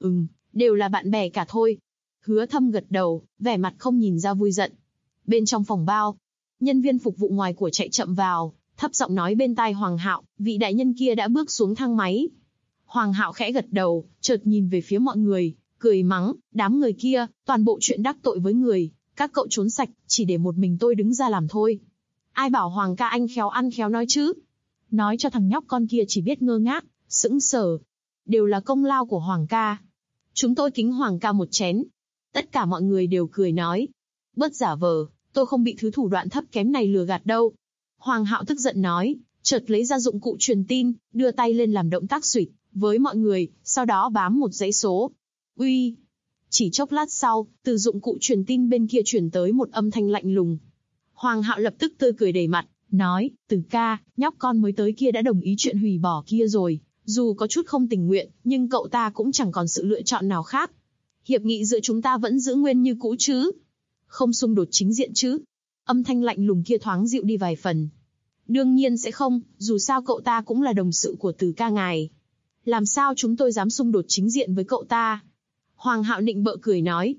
Đều là bạn bè cả thôi. Hứa Thâm gật đầu, vẻ mặt không nhìn ra vui giận. Bên trong phòng bao, nhân viên phục vụ ngoài của chạy chậm vào, thấp giọng nói bên tai Hoàng Hạo, vị đại nhân kia đã bước xuống thang máy. Hoàng Hạo khẽ gật đầu, chợt nhìn về phía mọi người, cười mắng, đám người kia, toàn bộ chuyện đắc tội với người, các cậu trốn sạch, chỉ để một mình tôi đứng ra làm thôi. Ai bảo Hoàng ca anh khéo ăn khéo nói chứ? Nói cho thằng nhóc con kia chỉ biết ngơ ngác, sững sờ. Đều là công lao của Hoàng ca. Chúng tôi kính Hoàng ca một chén. Tất cả mọi người đều cười nói. Bớt giả vờ, tôi không bị thứ thủ đoạn thấp kém này lừa gạt đâu. Hoàng Hạo tức giận nói, chợt lấy ra dụng cụ truyền tin, đưa tay lên làm động tác xuỵt với mọi người, sau đó bám một dãy số. Uy! Chỉ chốc lát sau, từ dụng cụ truyền tin bên kia truyền tới một âm thanh lạnh lùng. Hoàng Hạo lập tức tươi cười đầy mặt, nói, Từ ca, nhóc con mới tới kia đã đồng ý chuyện hủy bỏ kia rồi, dù có chút không tình nguyện, nhưng cậu ta cũng chẳng còn sự lựa chọn nào khác. Hiệp nghị giữa chúng ta vẫn giữ nguyên như cũ chứ? Không xung đột chính diện chứ? Âm thanh lạnh lùng kia thoáng dịu đi vài phần. Đương nhiên sẽ không, dù sao cậu ta cũng là đồng sự của Từ ca ngài. Làm sao chúng tôi dám xung đột chính diện với cậu ta? Hoàng Hạo nịnh bợ cười nói.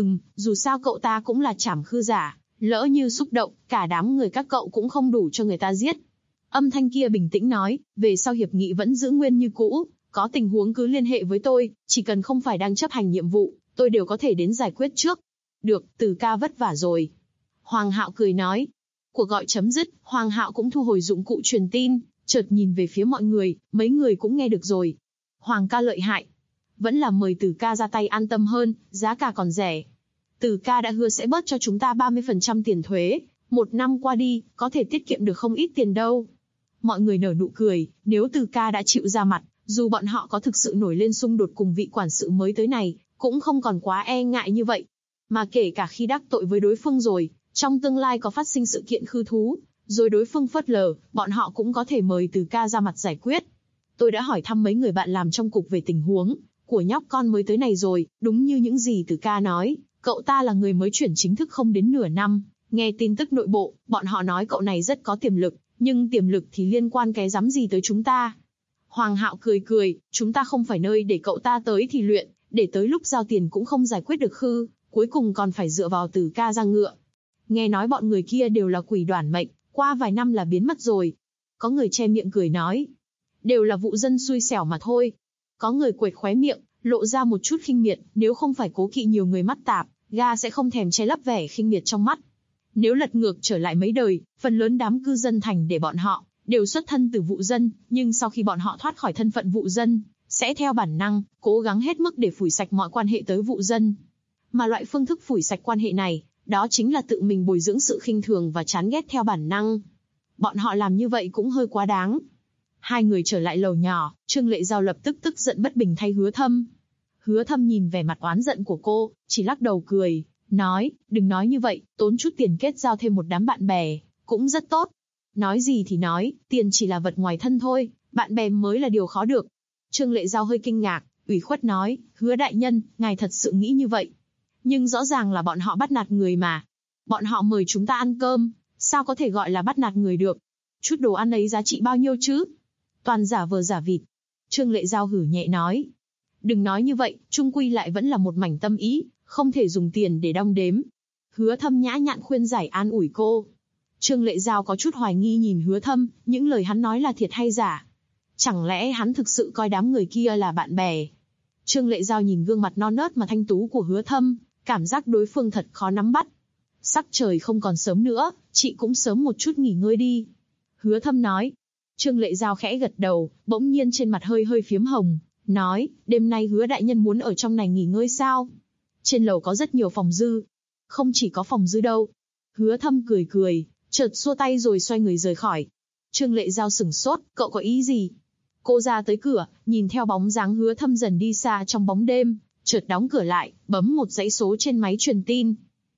Dù sao cậu ta cũng là trảm khư giả, lỡ như xúc động, cả đám người các cậu cũng không đủ cho người ta giết. Âm thanh kia bình tĩnh nói, về sau hiệp nghị vẫn giữ nguyên như cũ, có tình huống cứ liên hệ với tôi, chỉ cần không phải đang chấp hành nhiệm vụ, tôi đều có thể đến giải quyết trước. Được, Từ ca vất vả rồi. Hoàng Hạo cười nói. Cuộc gọi chấm dứt, Hoàng Hạo cũng thu hồi dụng cụ truyền tin, chợt nhìn về phía mọi người, mấy người cũng nghe được rồi. Hoàng ca lợi hại. Vẫn là mời Từ ca ra tay an tâm hơn, giá cả còn rẻ. Từ ca đã hứa sẽ bớt cho chúng ta 30% tiền thuế, 1 năm qua đi, có thể tiết kiệm được không ít tiền đâu. Mọi người nở nụ cười, nếu Từ ca đã chịu ra mặt, dù bọn họ có thực sự nổi lên xung đột cùng vị quản sự mới tới này, cũng không còn quá e ngại như vậy. Mà kể cả khi đắc tội với đối phương rồi, trong tương lai có phát sinh sự kiện khư thú, rồi đối phương phớt lờ, bọn họ cũng có thể mời Từ ca ra mặt giải quyết. Tôi đã hỏi thăm mấy người bạn làm trong cục về tình huống của nhóc con mới tới này rồi, đúng như những gì Từ ca nói, cậu ta là người mới chuyển chính thức không đến nửa năm. Nghe tin tức nội bộ, bọn họ nói cậu này rất có tiềm lực, nhưng tiềm lực thì liên quan cái rắm gì tới chúng ta. Hoàng Hạo cười cười, chúng ta không phải nơi để cậu ta tới thì luyện, để tới lúc giao tiền cũng không giải quyết được khư, cuối cùng còn phải dựa vào Từ ca ra ngựa. Nghe nói bọn người kia đều là quỷ đoản mệnh, qua vài năm là biến mất rồi. Có người che miệng cười nói, đều là vụ dân xui xẻo mà thôi. Có người quệt khóe miệng, lộ ra một chút khinh miệt, nếu không phải cố kỵ nhiều người mắt tạp, ga sẽ không thèm che lấp vẻ khinh miệt trong mắt. Nếu lật ngược trở lại mấy đời, phần lớn đám cư dân thành để bọn họ đều xuất thân từ vụ dân, nhưng sau khi bọn họ thoát khỏi thân phận vụ dân, sẽ theo bản năng cố gắng hết mức để phủi sạch mọi quan hệ tới vụ dân. Mà loại phương thức phủi sạch quan hệ này, đó chính là tự mình bồi dưỡng sự khinh thường và chán ghét theo bản năng. Bọn họ làm như vậy cũng hơi quá đáng. Hai người trở lại lầu nhỏ, Trương Lệ Giao lập tức tức giận bất bình thay Hứa Thâm. Hứa Thâm nhìn vẻ mặt oán giận của cô, chỉ lắc đầu cười, nói, đừng nói như vậy, tốn chút tiền kết giao thêm một đám bạn bè, cũng rất tốt. Nói gì thì nói, tiền chỉ là vật ngoài thân thôi, bạn bè mới là điều khó được. Trương Lệ Giao hơi kinh ngạc, ủy khuất nói, Hứa đại nhân, ngài thật sự nghĩ như vậy. Nhưng rõ ràng là bọn họ bắt nạt người mà. Bọn họ mời chúng ta ăn cơm, sao có thể gọi là bắt nạt người được? Chút đồ ăn ấy giá trị bao nhiêu chứ? Toàn giả vờ giả vịt. Trương Lệ Giao hử nhẹ nói. Đừng nói như vậy, chung quy lại vẫn là một mảnh tâm ý, không thể dùng tiền để đong đếm. Hứa Thâm nhã nhặn khuyên giải an ủi cô. Trương Lệ Giao có chút hoài nghi nhìn Hứa Thâm, những lời hắn nói là thiệt hay giả? Chẳng lẽ hắn thực sự coi đám người kia là bạn bè? Trương Lệ Giao nhìn gương mặt non nớt mà thanh tú của Hứa Thâm, cảm giác đối phương thật khó nắm bắt. Sắc trời không còn sớm nữa, chị cũng sớm một chút nghỉ ngơi đi. Hứa Thâm nói. Trương Lệ Giao khẽ gật đầu, bỗng nhiên trên mặt hơi hơi phiếm hồng, nói, đêm nay Hứa đại nhân muốn ở trong này nghỉ ngơi sao? Trên lầu có rất nhiều phòng dư. Không chỉ có phòng dư đâu. Hứa Thâm cười cười, chợt xua tay rồi xoay người rời khỏi. Trương Lệ Giao sửng sốt, cậu có ý gì? Cô ra tới cửa, nhìn theo bóng dáng Hứa Thâm dần đi xa trong bóng đêm, chợt đóng cửa lại, bấm một dãy số trên máy truyền tin.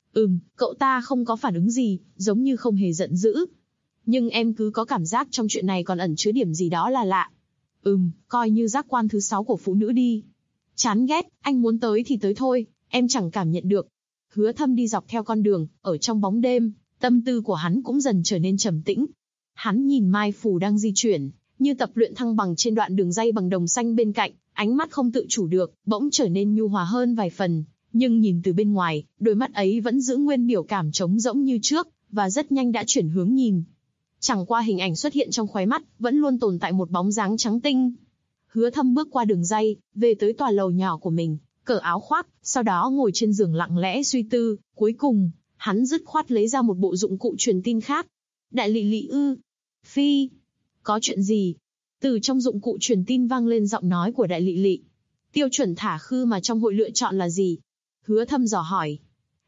Cậu ta không có phản ứng gì, giống như không hề giận dữ. Nhưng em cứ có cảm giác trong chuyện này còn ẩn chứa điểm gì đó là lạ. Coi như giác quan thứ 6 của phụ nữ đi. Chán ghét, anh muốn tới thì tới thôi, em chẳng cảm nhận được. Hứa Thâm đi dọc theo con đường, ở trong bóng đêm, tâm tư của hắn cũng dần trở nên trầm tĩnh. Hắn nhìn Mai Phù đang di chuyển, như tập luyện thăng bằng trên đoạn đường ray bằng đồng xanh bên cạnh, ánh mắt không tự chủ được, bỗng trở nên nhu hòa hơn vài phần. Nhưng nhìn từ bên ngoài, đôi mắt ấy vẫn giữ nguyên biểu cảm trống rỗng như trước, và rất nhanh đã chuyển hướng nhìn. Chẳng qua hình ảnh xuất hiện trong khóe mắt, vẫn luôn tồn tại một bóng dáng trắng tinh. Hứa Thâm bước qua đường ray, về tới tòa lầu nhỏ của mình, cởi áo khoác, sau đó ngồi trên giường lặng lẽ suy tư, cuối cùng, hắn dứt khoát lấy ra một bộ dụng cụ truyền tin khác. Đại Lị Lị ư? Phi, có chuyện gì? Từ trong dụng cụ truyền tin vang lên giọng nói của Đại Lị Lị. Tiêu chuẩn thả khư mà trong hội lựa chọn là gì? Hứa Thâm dò hỏi.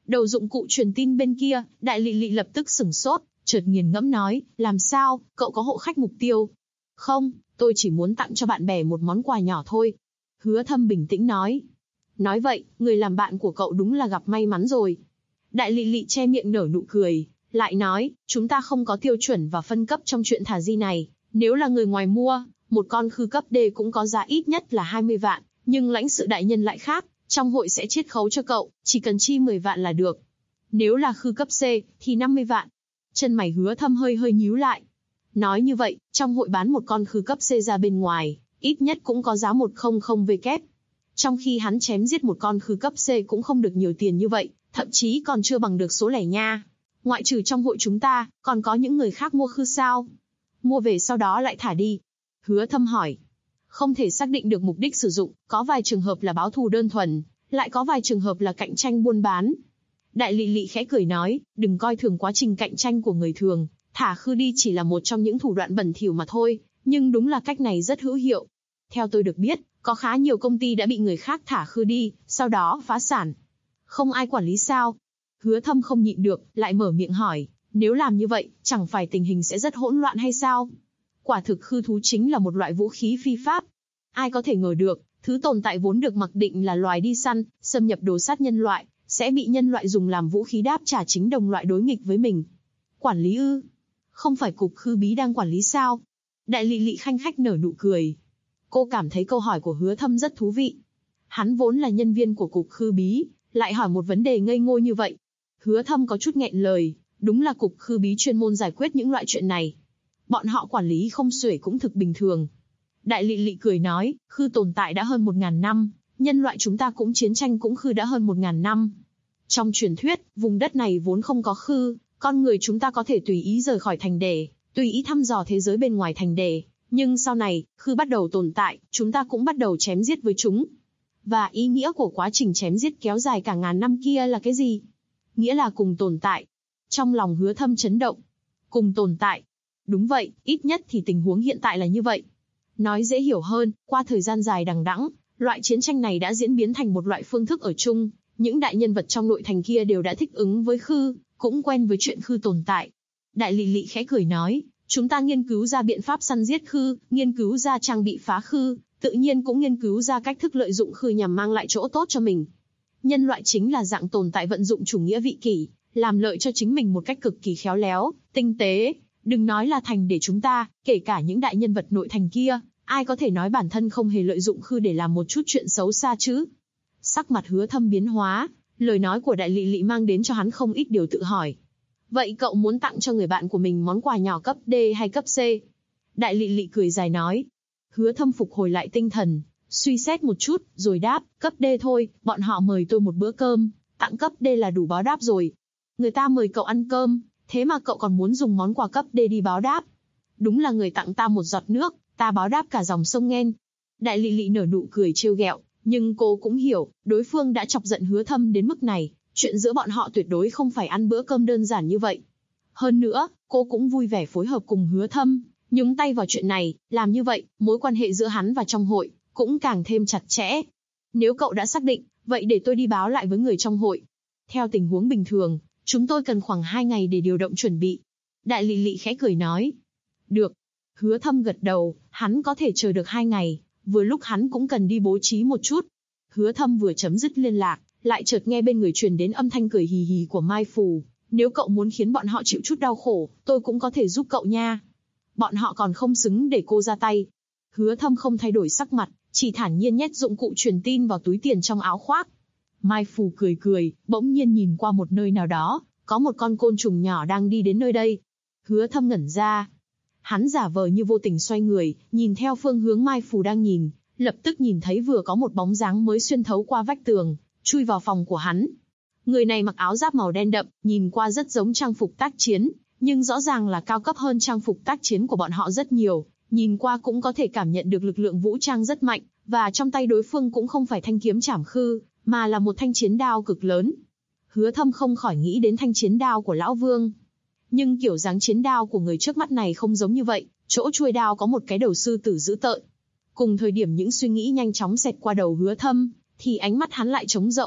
Đầu dụng cụ truyền tin bên kia, Đại Lị Lị lập tức sửng sốt, chợt nghiền ngẫm nói, làm sao, cậu có hộ khách mục tiêu? Không, tôi chỉ muốn tặng cho bạn bè một món quà nhỏ thôi. Hứa Thâm bình tĩnh nói. Nói vậy, người làm bạn của cậu đúng là gặp may mắn rồi. Đại Lị Lị che miệng nở nụ cười, lại nói, chúng ta không có tiêu chuẩn và phân cấp trong chuyện thả di này. Nếu là người ngoài mua, một con khư cấp D cũng có giá ít nhất là 20 vạn, nhưng lãnh sự đại nhân lại khác, trong hội sẽ chiết khấu cho cậu, chỉ cần chi 10 vạn là được. Nếu là khư cấp C, thì 50 vạn. Chân mày Hứa Thâm hơi hơi nhíu lại. Nói như vậy, trong hội bán một con khư cấp C ra bên ngoài, ít nhất cũng có giá 100W. Trong khi hắn chém giết một con khư cấp C cũng không được nhiều tiền như vậy, thậm chí còn chưa bằng được số lẻ nha. Ngoại trừ trong hội chúng ta, còn có những người khác mua khư sao? Mua về sau đó lại thả đi. Hứa Thâm hỏi. Không thể xác định được mục đích sử dụng, có vài trường hợp là báo thù đơn thuần, lại có vài trường hợp là cạnh tranh buôn bán. Đại Lị Lị khẽ cười nói, đừng coi thường quá trình cạnh tranh của người thường, thả khư đi chỉ là một trong những thủ đoạn bẩn thỉu mà thôi, nhưng đúng là cách này rất hữu hiệu. Theo tôi được biết, có khá nhiều công ty đã bị người khác thả khư đi, sau đó phá sản. Không ai quản lý sao? Hứa Thâm không nhịn được, lại mở miệng hỏi, nếu làm như vậy, chẳng phải tình hình sẽ rất hỗn loạn hay sao? Quả thực khư thú chính là một loại vũ khí phi pháp. Ai có thể ngờ được, thứ tồn tại vốn được mặc định là loài đi săn, xâm nhập đồ sát nhân loại, sẽ bị nhân loại dùng làm vũ khí đáp trả chính đồng loại đối nghịch với mình. Quản lý ư? Không phải cục khư bí đang quản lý sao? Đại Lị Lị khanh khách nở nụ cười. Cô cảm thấy câu hỏi của Hứa Thâm rất thú vị. Hắn vốn là nhân viên của cục khư bí, lại hỏi một vấn đề ngây ngô như vậy. Hứa Thâm có chút nghẹn lời, đúng là cục khư bí chuyên môn giải quyết những loại chuyện này. Bọn họ quản lý không xuể cũng thực bình thường. Đại Lị Lị cười nói, khư tồn tại đã hơn 1000 năm, nhân loại chúng ta cũng chiến tranh cũng khư đã hơn 1000 năm. Trong truyền thuyết, vùng đất này vốn không có khư, con người chúng ta có thể tùy ý rời khỏi thành đề, tùy ý thăm dò thế giới bên ngoài thành đề. Nhưng sau này, khư bắt đầu tồn tại, chúng ta cũng bắt đầu chém giết với chúng. Và ý nghĩa của quá trình chém giết kéo dài cả ngàn năm kia là cái gì? Nghĩa là cùng tồn tại. Trong lòng Hứa Thâm chấn động. Cùng tồn tại. Đúng vậy, ít nhất thì tình huống hiện tại là như vậy. Nói dễ hiểu hơn, qua thời gian dài đằng đẵng, loại chiến tranh này đã diễn biến thành một loại phương thức ở chung. Những đại nhân vật trong nội thành kia đều đã thích ứng với khư, cũng quen với chuyện khư tồn tại. Đại Lị Lị khẽ cười nói, chúng ta nghiên cứu ra biện pháp săn giết khư, nghiên cứu ra trang bị phá khư, tự nhiên cũng nghiên cứu ra cách thức lợi dụng khư nhằm mang lại chỗ tốt cho mình. Nhân loại chính là dạng tồn tại vận dụng chủ nghĩa vị kỷ, làm lợi cho chính mình một cách cực kỳ khéo léo, tinh tế. Đừng nói là thành để chúng ta, kể cả những đại nhân vật nội thành kia, ai có thể nói bản thân không hề lợi dụng khư để làm một chút chuyện xấu xa chứ? Sắc mặt Hứa Thâm biến hóa, lời nói của Đại Lị Lị mang đến cho hắn không ít điều tự hỏi. Vậy cậu muốn tặng cho người bạn của mình món quà nhỏ cấp D hay cấp C? Đại Lị Lị cười dài nói. Hứa Thâm phục hồi lại tinh thần, suy xét một chút, rồi đáp, cấp D thôi, bọn họ mời tôi một bữa cơm, tặng cấp D là đủ báo đáp rồi. Người ta mời cậu ăn cơm, thế mà cậu còn muốn dùng món quà cấp D đi báo đáp. Đúng là người tặng ta một giọt nước, ta báo đáp cả dòng sông Nghen. Đại Lị Lị nở nụ cười trêu ghẹo, nhưng cô cũng hiểu, đối phương đã chọc giận Hứa Thâm đến mức này, chuyện giữa bọn họ tuyệt đối không phải ăn bữa cơm đơn giản như vậy. Hơn nữa, cô cũng vui vẻ phối hợp cùng Hứa Thâm, nhúng tay vào chuyện này, làm như vậy, mối quan hệ giữa hắn và trong hội, cũng càng thêm chặt chẽ. Nếu cậu đã xác định, vậy để tôi đi báo lại với người trong hội. Theo tình huống bình thường, chúng tôi cần khoảng 2 ngày để điều động chuẩn bị. Đại Lị Lị khẽ cười nói. Được. Hứa Thâm gật đầu, hắn có thể chờ được 2 ngày, vừa lúc hắn cũng cần đi bố trí một chút. Hứa Thâm vừa chấm dứt liên lạc, lại chợt nghe bên người truyền đến âm thanh cười hì hì của Mai Phù. Nếu cậu muốn khiến bọn họ chịu chút đau khổ, tôi cũng có thể giúp cậu nha. Bọn họ còn không xứng để cô ra tay. Hứa Thâm không thay đổi sắc mặt, chỉ thản nhiên nhét dụng cụ truyền tin vào túi tiền trong áo khoác. Mai Phù cười cười, bỗng nhiên nhìn qua một nơi nào đó, có một con côn trùng nhỏ đang đi đến nơi đây. Hứa Thâm ngẩn ra. Hắn giả vờ như vô tình xoay người, nhìn theo phương hướng Mai Phù đang nhìn, lập tức nhìn thấy vừa có một bóng dáng mới xuyên thấu qua vách tường, chui vào phòng của hắn. Người này mặc áo giáp màu đen đậm, nhìn qua rất giống trang phục tác chiến, nhưng rõ ràng là cao cấp hơn trang phục tác chiến của bọn họ rất nhiều, nhìn qua cũng có thể cảm nhận được lực lượng vũ trang rất mạnh, và trong tay đối phương cũng không phải thanh kiếm trảm khư, mà là một thanh chiến đao cực lớn. Hứa Thâm không khỏi nghĩ đến thanh chiến đao của Lão Vương. Nhưng kiểu dáng chiến đao của người trước mắt này không giống như vậy, chỗ chuôi đao có một cái đầu sư tử dữ tợn. Cùng thời điểm những suy nghĩ nhanh chóng xẹt qua đầu Hứa Thâm, thì ánh mắt hắn lại trống rỗng,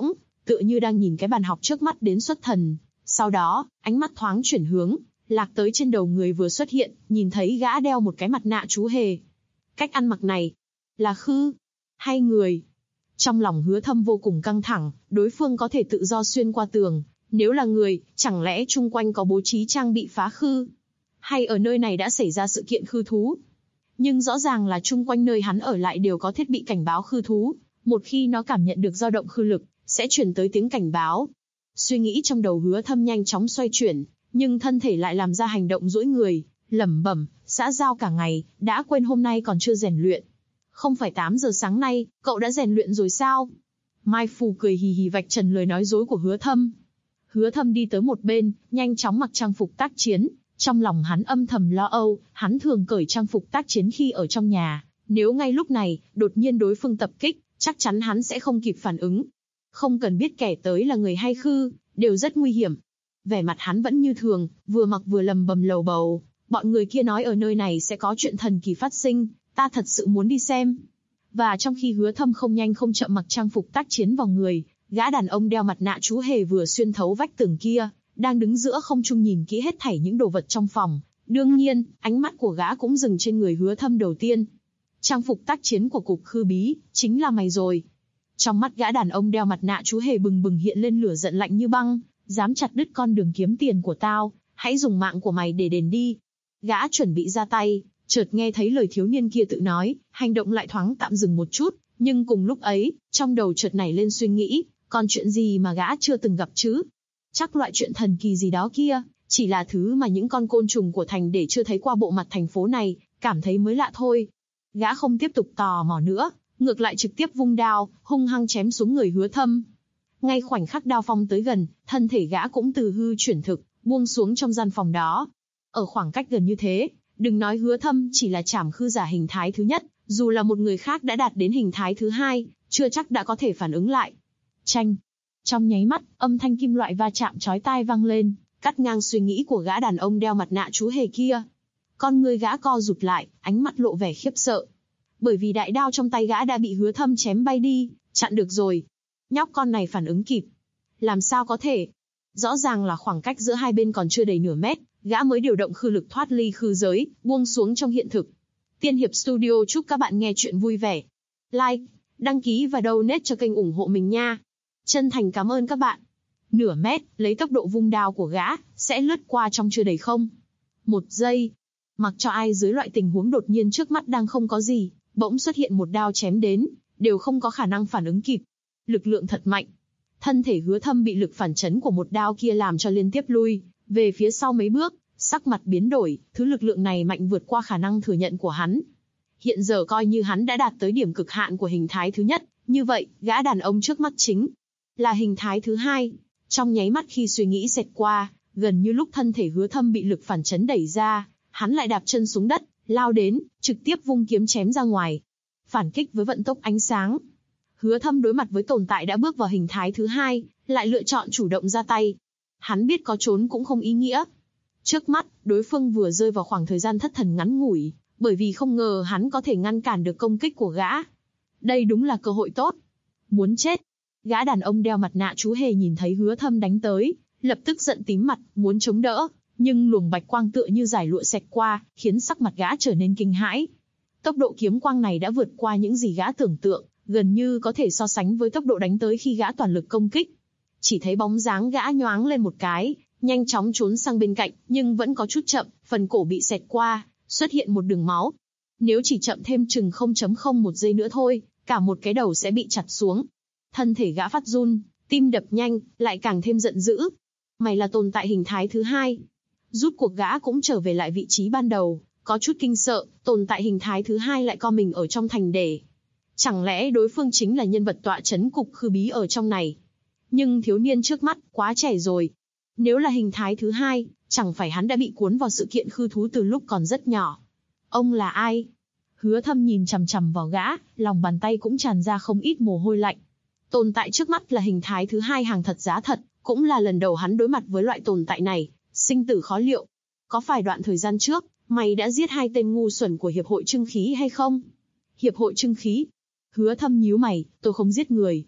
tựa như đang nhìn cái bàn học trước mắt đến xuất thần. Sau đó, ánh mắt thoáng chuyển hướng, lạc tới trên đầu người vừa xuất hiện, nhìn thấy gã đeo một cái mặt nạ chú hề. Cách ăn mặc này, là khư hay người? Trong lòng Hứa Thâm vô cùng căng thẳng, đối phương có thể tự do xuyên qua tường, nếu là người, chẳng lẽ chung quanh có bố trí trang bị phá khư? Hay ở nơi này đã xảy ra sự kiện khư thú? Nhưng rõ ràng là chung quanh nơi hắn ở lại đều có thiết bị cảnh báo khư thú, một khi nó cảm nhận được dao động khư lực, sẽ truyền tới tiếng cảnh báo. Suy nghĩ trong đầu Hứa Thâm nhanh chóng xoay chuyển, nhưng thân thể lại làm ra hành động duỗi người, lẩm bẩm, xã giao cả ngày, đã quên hôm nay còn chưa rèn luyện. Không phải 8 giờ sáng nay, cậu đã rèn luyện rồi sao? Mai Phù cười hì hì vạch trần lời nói dối của Hứa Thâm. Hứa Thâm đi tới một bên, nhanh chóng mặc trang phục tác chiến. Trong lòng hắn âm thầm lo âu, hắn thường cởi trang phục tác chiến khi ở trong nhà. Nếu ngay lúc này, đột nhiên đối phương tập kích, chắc chắn hắn sẽ không kịp phản ứng. Không cần biết kẻ tới là người hay khư, đều rất nguy hiểm. Vẻ mặt hắn vẫn như thường, vừa mặc vừa lầm bầm lầu bầu. Bọn người kia nói ở nơi này sẽ có chuyện thần kỳ phát sinh, ta thật sự muốn đi xem. Và trong khi Hứa Thâm không nhanh không chậm mặc trang phục tác chiến vào người, gã đàn ông đeo mặt nạ chú hề vừa xuyên thấu vách tường kia, đang đứng giữa không trung nhìn kỹ hết thảy những đồ vật trong phòng. Đương nhiên, ánh mắt của gã cũng dừng trên người Hứa Thâm đầu tiên. Trang phục tác chiến của cục khư bí, chính là mày rồi. Trong mắt gã đàn ông đeo mặt nạ chú hề bừng bừng hiện lên lửa giận lạnh như băng, dám chặt đứt con đường kiếm tiền của tao, hãy dùng mạng của mày để đền đi. Gã chuẩn bị ra tay, chợt nghe thấy lời thiếu niên kia tự nói, hành động lại thoáng tạm dừng một chút, nhưng cùng lúc ấy, trong đầu chợt nảy lên suy nghĩ, còn chuyện gì mà gã chưa từng gặp chứ? Chắc loại chuyện thần kỳ gì đó kia, chỉ là thứ mà những con côn trùng của thành để chưa thấy qua bộ mặt thành phố này, cảm thấy mới lạ thôi. Gã không tiếp tục tò mò nữa, ngược lại trực tiếp vung đao, hung hăng chém xuống người Hứa Thâm. Ngay khoảnh khắc đao phong tới gần, thân thể gã cũng từ hư chuyển thực, buông xuống trong gian phòng đó. Ở khoảng cách gần như thế, đừng nói Hứa Thâm chỉ là trảm khư giả hình thái thứ nhất, dù là một người khác đã đạt đến hình thái thứ hai, chưa chắc đã có thể phản ứng lại. Chanh! Trong nháy mắt, âm thanh kim loại va chạm chói tai vang lên, cắt ngang suy nghĩ của gã đàn ông đeo mặt nạ chú hề kia. Con người gã co rụt lại, ánh mắt lộ vẻ khiếp sợ. Bởi vì đại đao trong tay gã đã bị Hứa Thâm chém bay đi, chặn được rồi. Nhóc con này phản ứng kịp. Làm sao có thể? Rõ ràng là khoảng cách giữa hai bên còn chưa đầy nửa mét, gã mới điều động khư lực thoát ly khư giới, buông xuống trong hiện thực. Tiên Hiệp Studio chúc các bạn nghe chuyện vui vẻ. Like, đăng ký và donate cho kênh ủng hộ mình nha. Chân thành cảm ơn các bạn. Nửa mét, lấy tốc độ vung đao của gã, sẽ lướt qua trong chưa đầy không. 1 giây. Mặc cho ai dưới loại tình huống đột nhiên trước mắt đang không có gì, bỗng xuất hiện một đao chém đến, đều không có khả năng phản ứng kịp. Lực lượng thật mạnh. Thân thể Hứa Thâm bị lực phản chấn của một đao kia làm cho liên tiếp lui về phía sau mấy bước, sắc mặt biến đổi, thứ lực lượng này mạnh vượt qua khả năng thừa nhận của hắn. Hiện giờ coi như hắn đã đạt tới điểm cực hạn của hình thái thứ nhất, như vậy, gã đàn ông trước mắt chính là hình thái thứ hai. Trong nháy mắt khi suy nghĩ xẹt qua, gần như lúc thân thể Hứa Thâm bị lực phản chấn đẩy ra, hắn lại đạp chân xuống đất, lao đến, trực tiếp vung kiếm chém ra ngoài. Phản kích với vận tốc ánh sáng. Hứa Thâm đối mặt với tồn tại đã bước vào hình thái thứ hai, lại lựa chọn chủ động ra tay. Hắn biết có trốn cũng không ý nghĩa. Trước mắt, đối phương vừa rơi vào khoảng thời gian thất thần ngắn ngủi, bởi vì không ngờ hắn có thể ngăn cản được công kích của gã. Đây đúng là cơ hội tốt. Muốn chết. Gã đàn ông đeo mặt nạ chú hề nhìn thấy Hứa Thâm đánh tới, lập tức giận tím mặt, muốn chống đỡ, nhưng luồng bạch quang tựa như giải lụa xẹt qua, khiến sắc mặt gã trở nên kinh hãi. Tốc độ kiếm quang này đã vượt qua những gì gã tưởng tượng, gần như có thể so sánh với tốc độ đánh tới khi gã toàn lực công kích. Chỉ thấy bóng dáng gã nhoáng lên một cái, nhanh chóng trốn sang bên cạnh, nhưng vẫn có chút chậm, phần cổ bị xẹt qua, xuất hiện một đường máu. Nếu chỉ chậm thêm chừng 0.01 giây nữa thôi, cả một cái đầu sẽ bị chặt xuống. Thân thể gã phát run, tim đập nhanh, lại càng thêm giận dữ. Mày là tồn tại hình thái thứ hai. Rút cuộc gã cũng trở về lại vị trí ban đầu, có chút kinh sợ, tồn tại hình thái thứ hai lại co mình ở trong thành để. Chẳng lẽ đối phương chính là nhân vật tọa chấn cục khư bí ở trong này? Nhưng thiếu niên trước mắt, quá trẻ rồi. Nếu là hình thái thứ hai, chẳng phải hắn đã bị cuốn vào sự kiện khư thú từ lúc còn rất nhỏ. Ông là ai? Hứa Thâm nhìn chằm chằm vào gã, lòng bàn tay cũng tràn ra không ít mồ hôi lạnh. Tồn tại trước mắt là hình thái thứ hai hàng thật giá thật, cũng là lần đầu hắn đối mặt với loại tồn tại này, sinh tử khó liệu. Có phải đoạn thời gian trước, mày đã giết 2 tên ngu xuẩn của Hiệp hội Trưng khí hay không? Hiệp hội Trưng khí? Hứa Thâm nhíu mày, tôi không giết người.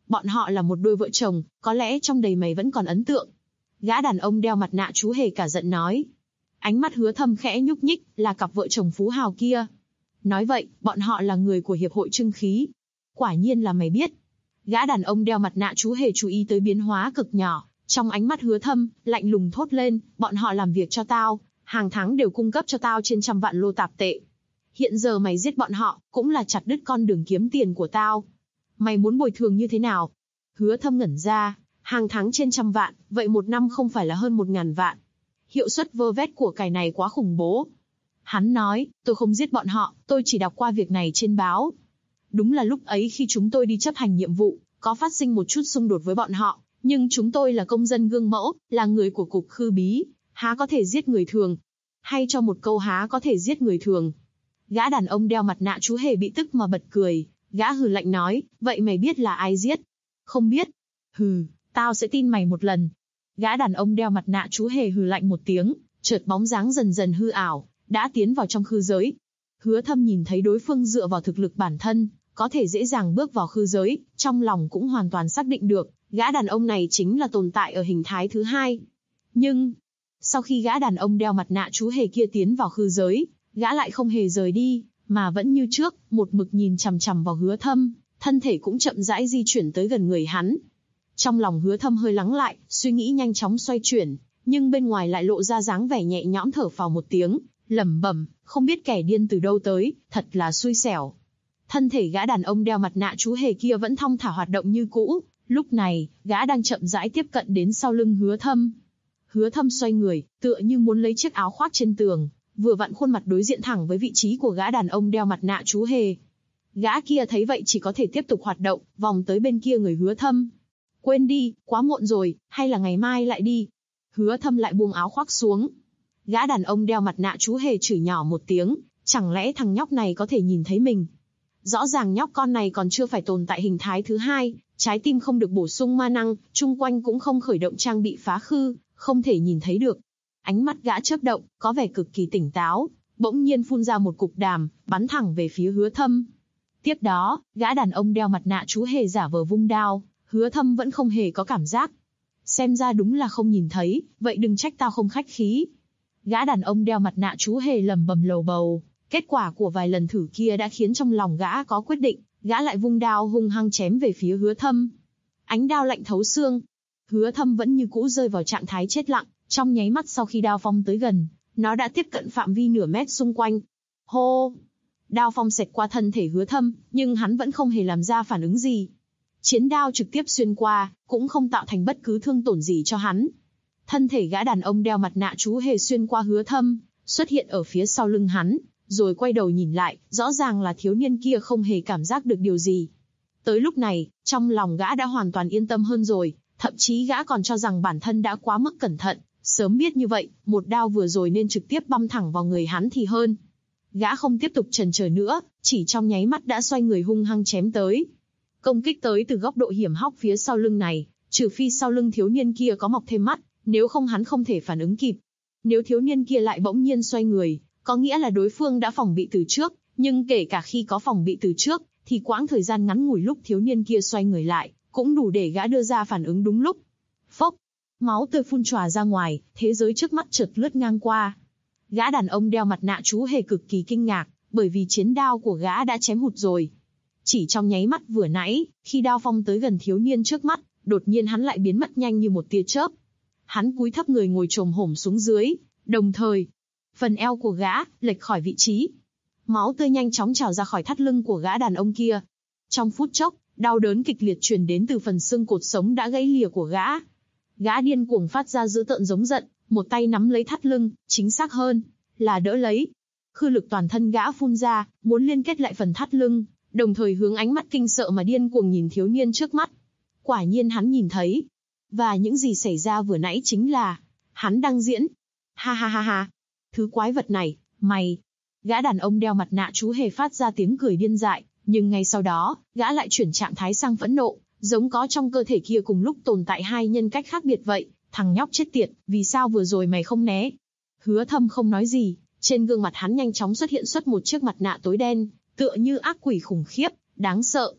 Bọn họ là một đôi vợ chồng, có lẽ trong đầy mày vẫn còn ấn tượng. Gã đàn ông đeo mặt nạ chú hề cả giận nói. Ánh mắt Hứa Thâm khẽ nhúc nhích, là cặp vợ chồng phú hào kia. Nói vậy, bọn họ là người của hiệp hội trưng khí. Quả nhiên là mày biết. Gã đàn ông đeo mặt nạ chú hề chú ý tới biến hóa cực nhỏ. Trong ánh mắt Hứa Thâm, lạnh lùng thốt lên, bọn họ làm việc cho tao, hàng tháng đều cung cấp cho tao trên 100 vạn lô tạp tệ. Hiện giờ mày giết bọn họ, cũng là chặt đứt con đường kiếm tiền của tao. Mày muốn bồi thường như thế nào? Hứa Thâm ngẩn ra, hàng tháng trên 100 vạn, vậy một năm không phải là hơn 1.000 vạn. Hiệu suất vơ vét của cải này quá khủng bố. Hắn nói, tôi không giết bọn họ, tôi chỉ đọc qua việc này trên báo. Đúng là lúc ấy khi chúng tôi đi chấp hành nhiệm vụ, có phát sinh một chút xung đột với bọn họ, nhưng chúng tôi là công dân gương mẫu, là người của cục khư bí, há có thể giết người thường. Hay cho một câu há có thể giết người thường. Gã đàn ông đeo mặt nạ chú hề bị tức mà bật cười, gã hừ lạnh nói, vậy mày biết là ai giết? Không biết. Hừ, tao sẽ tin mày một lần. Gã đàn ông đeo mặt nạ chú hề hừ lạnh một tiếng, chợt bóng dáng dần dần hư ảo, đã tiến vào trong khư giới. Hứa Thâm nhìn thấy đối phương dựa vào thực lực bản thân, có thể dễ dàng bước vào khư giới, trong lòng cũng hoàn toàn xác định được, gã đàn ông này chính là tồn tại ở hình thái thứ hai. Nhưng, sau khi gã đàn ông đeo mặt nạ chú hề kia tiến vào khư giới, gã lại không hề rời đi, mà vẫn như trước, một mực nhìn chằm chằm vào Hứa Thâm, thân thể cũng chậm rãi di chuyển tới gần người hắn. Trong lòng Hứa Thâm hơi lắng lại, suy nghĩ nhanh chóng xoay chuyển, nhưng bên ngoài lại lộ ra dáng vẻ nhẹ nhõm thở phào một tiếng, lẩm bẩm, không biết kẻ điên từ đâu tới, thật là xui xẻo. Thân thể gã đàn ông đeo mặt nạ chú hề kia vẫn thong thả hoạt động như cũ, lúc này, gã đang chậm rãi tiếp cận đến sau lưng Hứa Thâm. Hứa Thâm xoay người, tựa như muốn lấy chiếc áo khoác trên tường, vừa vặn khuôn mặt đối diện thẳng với vị trí của gã đàn ông đeo mặt nạ chú hề. Gã kia thấy vậy chỉ có thể tiếp tục hoạt động, vòng tới bên kia người Hứa Thâm. Quên đi, quá muộn rồi, hay là ngày mai lại đi. Hứa Thâm lại buông áo khoác xuống. Gã đàn ông đeo mặt nạ chú hề chửi nhỏ một tiếng, chẳng lẽ thằng nhóc này có thể nhìn thấy mình? Rõ ràng nhóc con này còn chưa phải tồn tại hình thái thứ hai, trái tim không được bổ sung ma năng, chung quanh cũng không khởi động trang bị phá khư, không thể nhìn thấy được. Ánh mắt gã chớp động, có vẻ cực kỳ tỉnh táo, bỗng nhiên phun ra một cục đàm, bắn thẳng về phía Hứa Thâm. Tiếp đó, gã đàn ông đeo mặt nạ chú hề giả vờ vung đao, Hứa Thâm vẫn không hề có cảm giác. Xem ra đúng là không nhìn thấy, vậy đừng trách tao không khách khí. Gã đàn ông đeo mặt nạ chú hề lẩm bẩm lầu bầu, kết quả của vài lần thử kia đã khiến trong lòng gã có quyết định, gã lại vung đao hung hăng chém về phía Hứa Thâm. Ánh đao lạnh thấu xương. Hứa Thâm vẫn như cũ rơi vào trạng thái chết lặng, trong nháy mắt sau khi đao phong tới gần, nó đã tiếp cận phạm vi nửa mét xung quanh. Hô! Đao phong xẹt qua thân thể Hứa Thâm, nhưng hắn vẫn không hề làm ra phản ứng gì. Chiến đao trực tiếp xuyên qua, cũng không tạo thành bất cứ thương tổn gì cho hắn. Thân thể gã đàn ông đeo mặt nạ chú hề xuyên qua Hứa Thâm, xuất hiện ở phía sau lưng hắn, rồi quay đầu nhìn lại, rõ ràng là thiếu niên kia không hề cảm giác được điều gì. Tới lúc này, trong lòng gã đã hoàn toàn yên tâm hơn rồi, thậm chí gã còn cho rằng bản thân đã quá mức cẩn thận, sớm biết như vậy, một đao vừa rồi nên trực tiếp băm thẳng vào người hắn thì hơn. Gã không tiếp tục chần chờ nữa, chỉ trong nháy mắt đã xoay người hung hăng chém tới. Công kích tới từ góc độ hiểm hóc phía sau lưng này, trừ phi sau lưng thiếu niên kia có mọc thêm mắt, nếu không hắn không thể phản ứng kịp. Nếu thiếu niên kia lại bỗng nhiên xoay người, có nghĩa là đối phương đã phòng bị từ trước, nhưng kể cả khi có phòng bị từ trước, thì quãng thời gian ngắn ngủi lúc thiếu niên kia xoay người lại, cũng đủ để gã đưa ra phản ứng đúng lúc. Phốc! Máu tươi phun tròa ra ngoài, thế giới trước mắt chợt lướt ngang qua. Gã đàn ông đeo mặt nạ chú hề cực kỳ kinh ngạc, bởi vì chiến đao của gã đã chém hụt rồi. Chỉ trong nháy mắt vừa nãy, khi đao phong tới gần thiếu niên trước mắt, đột nhiên hắn lại biến mất nhanh như một tia chớp. Hắn cúi thấp người ngồi chồm hổm xuống dưới, đồng thời, phần eo của gã lệch khỏi vị trí. Máu tươi nhanh chóng trào ra khỏi thắt lưng của gã đàn ông kia. Trong phút chốc, đau đớn kịch liệt truyền đến từ phần xương cột sống đã gãy lìa của gã. Gã điên cuồng phát ra dữ tợn giống giận, một tay nắm lấy thắt lưng, chính xác hơn là đỡ lấy. Khư lực toàn thân gã phun ra, muốn liên kết lại phần thắt lưng, đồng thời hướng ánh mắt kinh sợ mà điên cuồng nhìn thiếu niên trước mắt. Quả nhiên hắn nhìn thấy. Và những gì xảy ra vừa nãy chính là, hắn đang diễn. Ha ha ha ha. Thứ quái vật này, mày. Gã đàn ông đeo mặt nạ chú hề phát ra tiếng cười điên dại, nhưng ngay sau đó, gã lại chuyển trạng thái sang phẫn nộ, giống có trong cơ thể kia cùng lúc tồn tại hai nhân cách khác biệt vậy. Thằng nhóc chết tiệt, vì sao vừa rồi mày không né? Hứa Thâm không nói gì, trên gương mặt hắn nhanh chóng xuất hiện một chiếc mặt nạ tối đen, tựa như ác quỷ khủng khiếp, đáng sợ.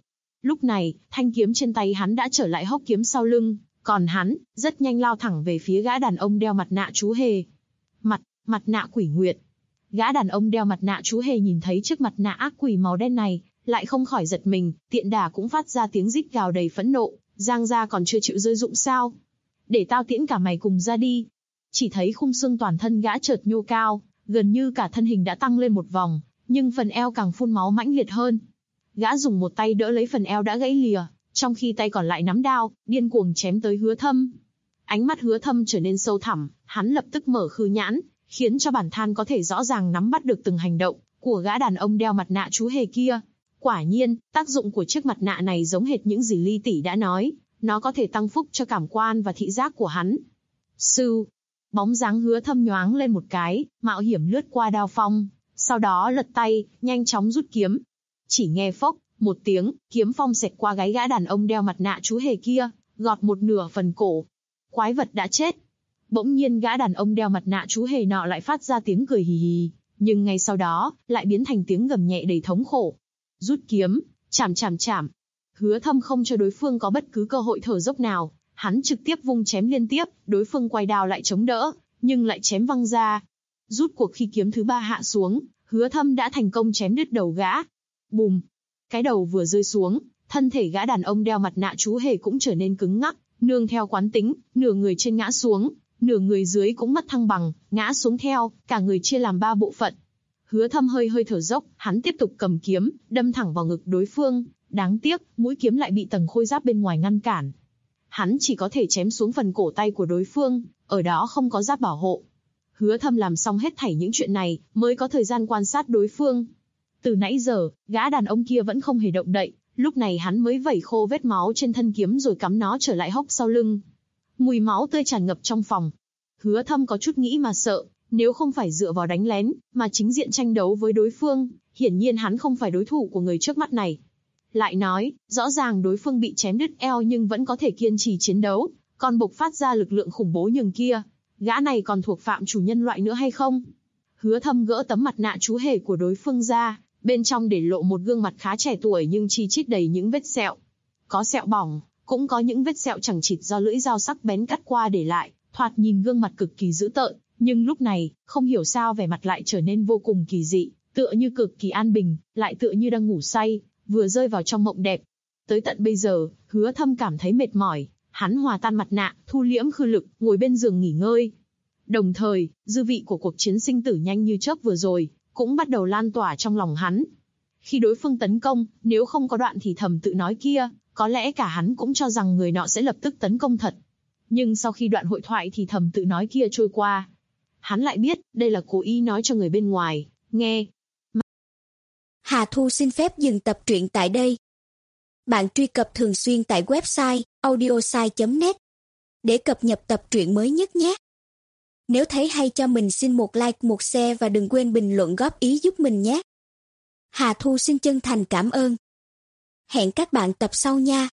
Lúc này, thanh kiếm trên tay hắn đã trở lại hốc kiếm sau lưng, còn hắn, rất nhanh lao thẳng về phía gã đàn ông đeo mặt nạ chú hề. Mặt nạ quỷ nguyệt. Gã đàn ông đeo mặt nạ chú hề nhìn thấy chiếc mặt nạ ác quỷ màu đen này, lại không khỏi giật mình, tiện đà cũng phát ra tiếng rít gào đầy phẫn nộ, Giang gia còn chưa chịu rơi dụng sao? Để tao tiễn cả mày cùng ra đi. Chỉ thấy khung xương toàn thân gã chợt nhô cao, gần như cả thân hình đã tăng lên một vòng, nhưng phần eo càng phun máu mãnh liệt hơn. Gã dùng một tay đỡ lấy phần eo đã gãy lìa, trong khi tay còn lại nắm đao, điên cuồng chém tới Hứa Thâm. Ánh mắt Hứa Thâm trở nên sâu thẳm, hắn lập tức mở khư nhãn, khiến cho bản thân có thể rõ ràng nắm bắt được từng hành động của gã đàn ông đeo mặt nạ chú hề kia. Quả nhiên, tác dụng của chiếc mặt nạ này giống hệt những gì Ly tỷ đã nói, nó có thể tăng phúc cho cảm quan và thị giác của hắn. Sưu, bóng dáng Hứa Thâm nhoáng lên một cái, mạo hiểm lướt qua đao phong, sau đó lật tay, nhanh chóng rút kiếm. Chỉ nghe phốc một tiếng, kiếm phong xẹt qua gáy gã đàn ông đeo mặt nạ chú hề kia, gọt một nửa phần cổ. Quái vật đã chết. Bỗng nhiên gã đàn ông đeo mặt nạ chú hề nọ lại phát ra tiếng cười hì hì, nhưng ngay sau đó, lại biến thành tiếng gầm nhẹ đầy thống khổ. Rút kiếm, chảm. Hứa Thâm không cho đối phương có bất cứ cơ hội thở dốc nào, hắn trực tiếp vung chém liên tiếp, đối phương quay đao lại chống đỡ, nhưng lại chém văng ra. Rút cuộc khi kiếm thứ 3 hạ xuống, Hứa Thâm đã thành công chém đứt đầu gã. Bùm! Cái đầu vừa rơi xuống, thân thể gã đàn ông đeo mặt nạ chú hề cũng trở nên cứng ngắc, nương theo quán tính, nửa người trên ngã xuống, nửa người dưới cũng mất thăng bằng, ngã xuống theo, cả người chia làm 3 bộ phận. Hứa Thâm hơi thở dốc, hắn tiếp tục cầm kiếm, đâm thẳng vào ngực đối phương, đáng tiếc, mũi kiếm lại bị tầng khôi giáp bên ngoài ngăn cản. Hắn chỉ có thể chém xuống phần cổ tay của đối phương, ở đó không có giáp bảo hộ. Hứa Thâm làm xong hết thảy những chuyện này, mới có thời gian quan sát đối phương. Từ nãy giờ, gã đàn ông kia vẫn không hề động đậy, lúc này hắn mới vẩy khô vết máu trên thân kiếm rồi cắm nó trở lại hốc sau lưng. Mùi máu tươi tràn ngập trong phòng. Hứa Thâm có chút nghĩ mà sợ, nếu không phải dựa vào đánh lén, mà chính diện tranh đấu với đối phương, hiển nhiên hắn không phải đối thủ của người trước mắt này. Lại nói, rõ ràng đối phương bị chém đứt eo nhưng vẫn có thể kiên trì chiến đấu, còn bộc phát ra lực lượng khủng bố nhường kia. Gã này còn thuộc phạm chủ nhân loại nữa hay không? Hứa Thâm gỡ tấm mặt nạ chú hề của đối phương ra, bên trong để lộ một gương mặt khá trẻ tuổi nhưng chi chít đầy những vết sẹo. Có sẹo bỏng, cũng có những vết sẹo chằng chịt do lưỡi dao sắc bén cắt qua để lại, thoạt nhìn gương mặt cực kỳ dữ tợn, nhưng lúc này, không hiểu sao vẻ mặt lại trở nên vô cùng kỳ dị, tựa như cực kỳ an bình, lại tựa như đang ngủ say, vừa rơi vào trong mộng đẹp. Tới tận bây giờ, Hứa Thâm cảm thấy mệt mỏi, hắn hòa tan mặt nạ, thu liễm khư lực, ngồi bên giường nghỉ ngơi. Đồng thời, dư vị của cuộc chiến sinh tử nhanh như chớp vừa rồi, cũng bắt đầu lan tỏa trong lòng hắn. Khi đối phương tấn công, nếu không có đoạn thì thầm tự nói kia, có lẽ cả hắn cũng cho rằng người nọ sẽ lập tức tấn công thật. Nhưng sau khi đoạn hội thoại thì thầm tự nói kia trôi qua, hắn lại biết, đây là cố ý nói cho người bên ngoài, nghe. Hà Thu xin phép dừng tập truyện tại đây. Bạn truy cập thường xuyên tại website audiosai.net để cập nhật tập truyện mới nhất nhé. Nếu thấy hay cho mình xin một like, một share và đừng quên bình luận góp ý giúp mình nhé. Hà Thu xin chân thành cảm ơn. Hẹn các bạn tập sau nha.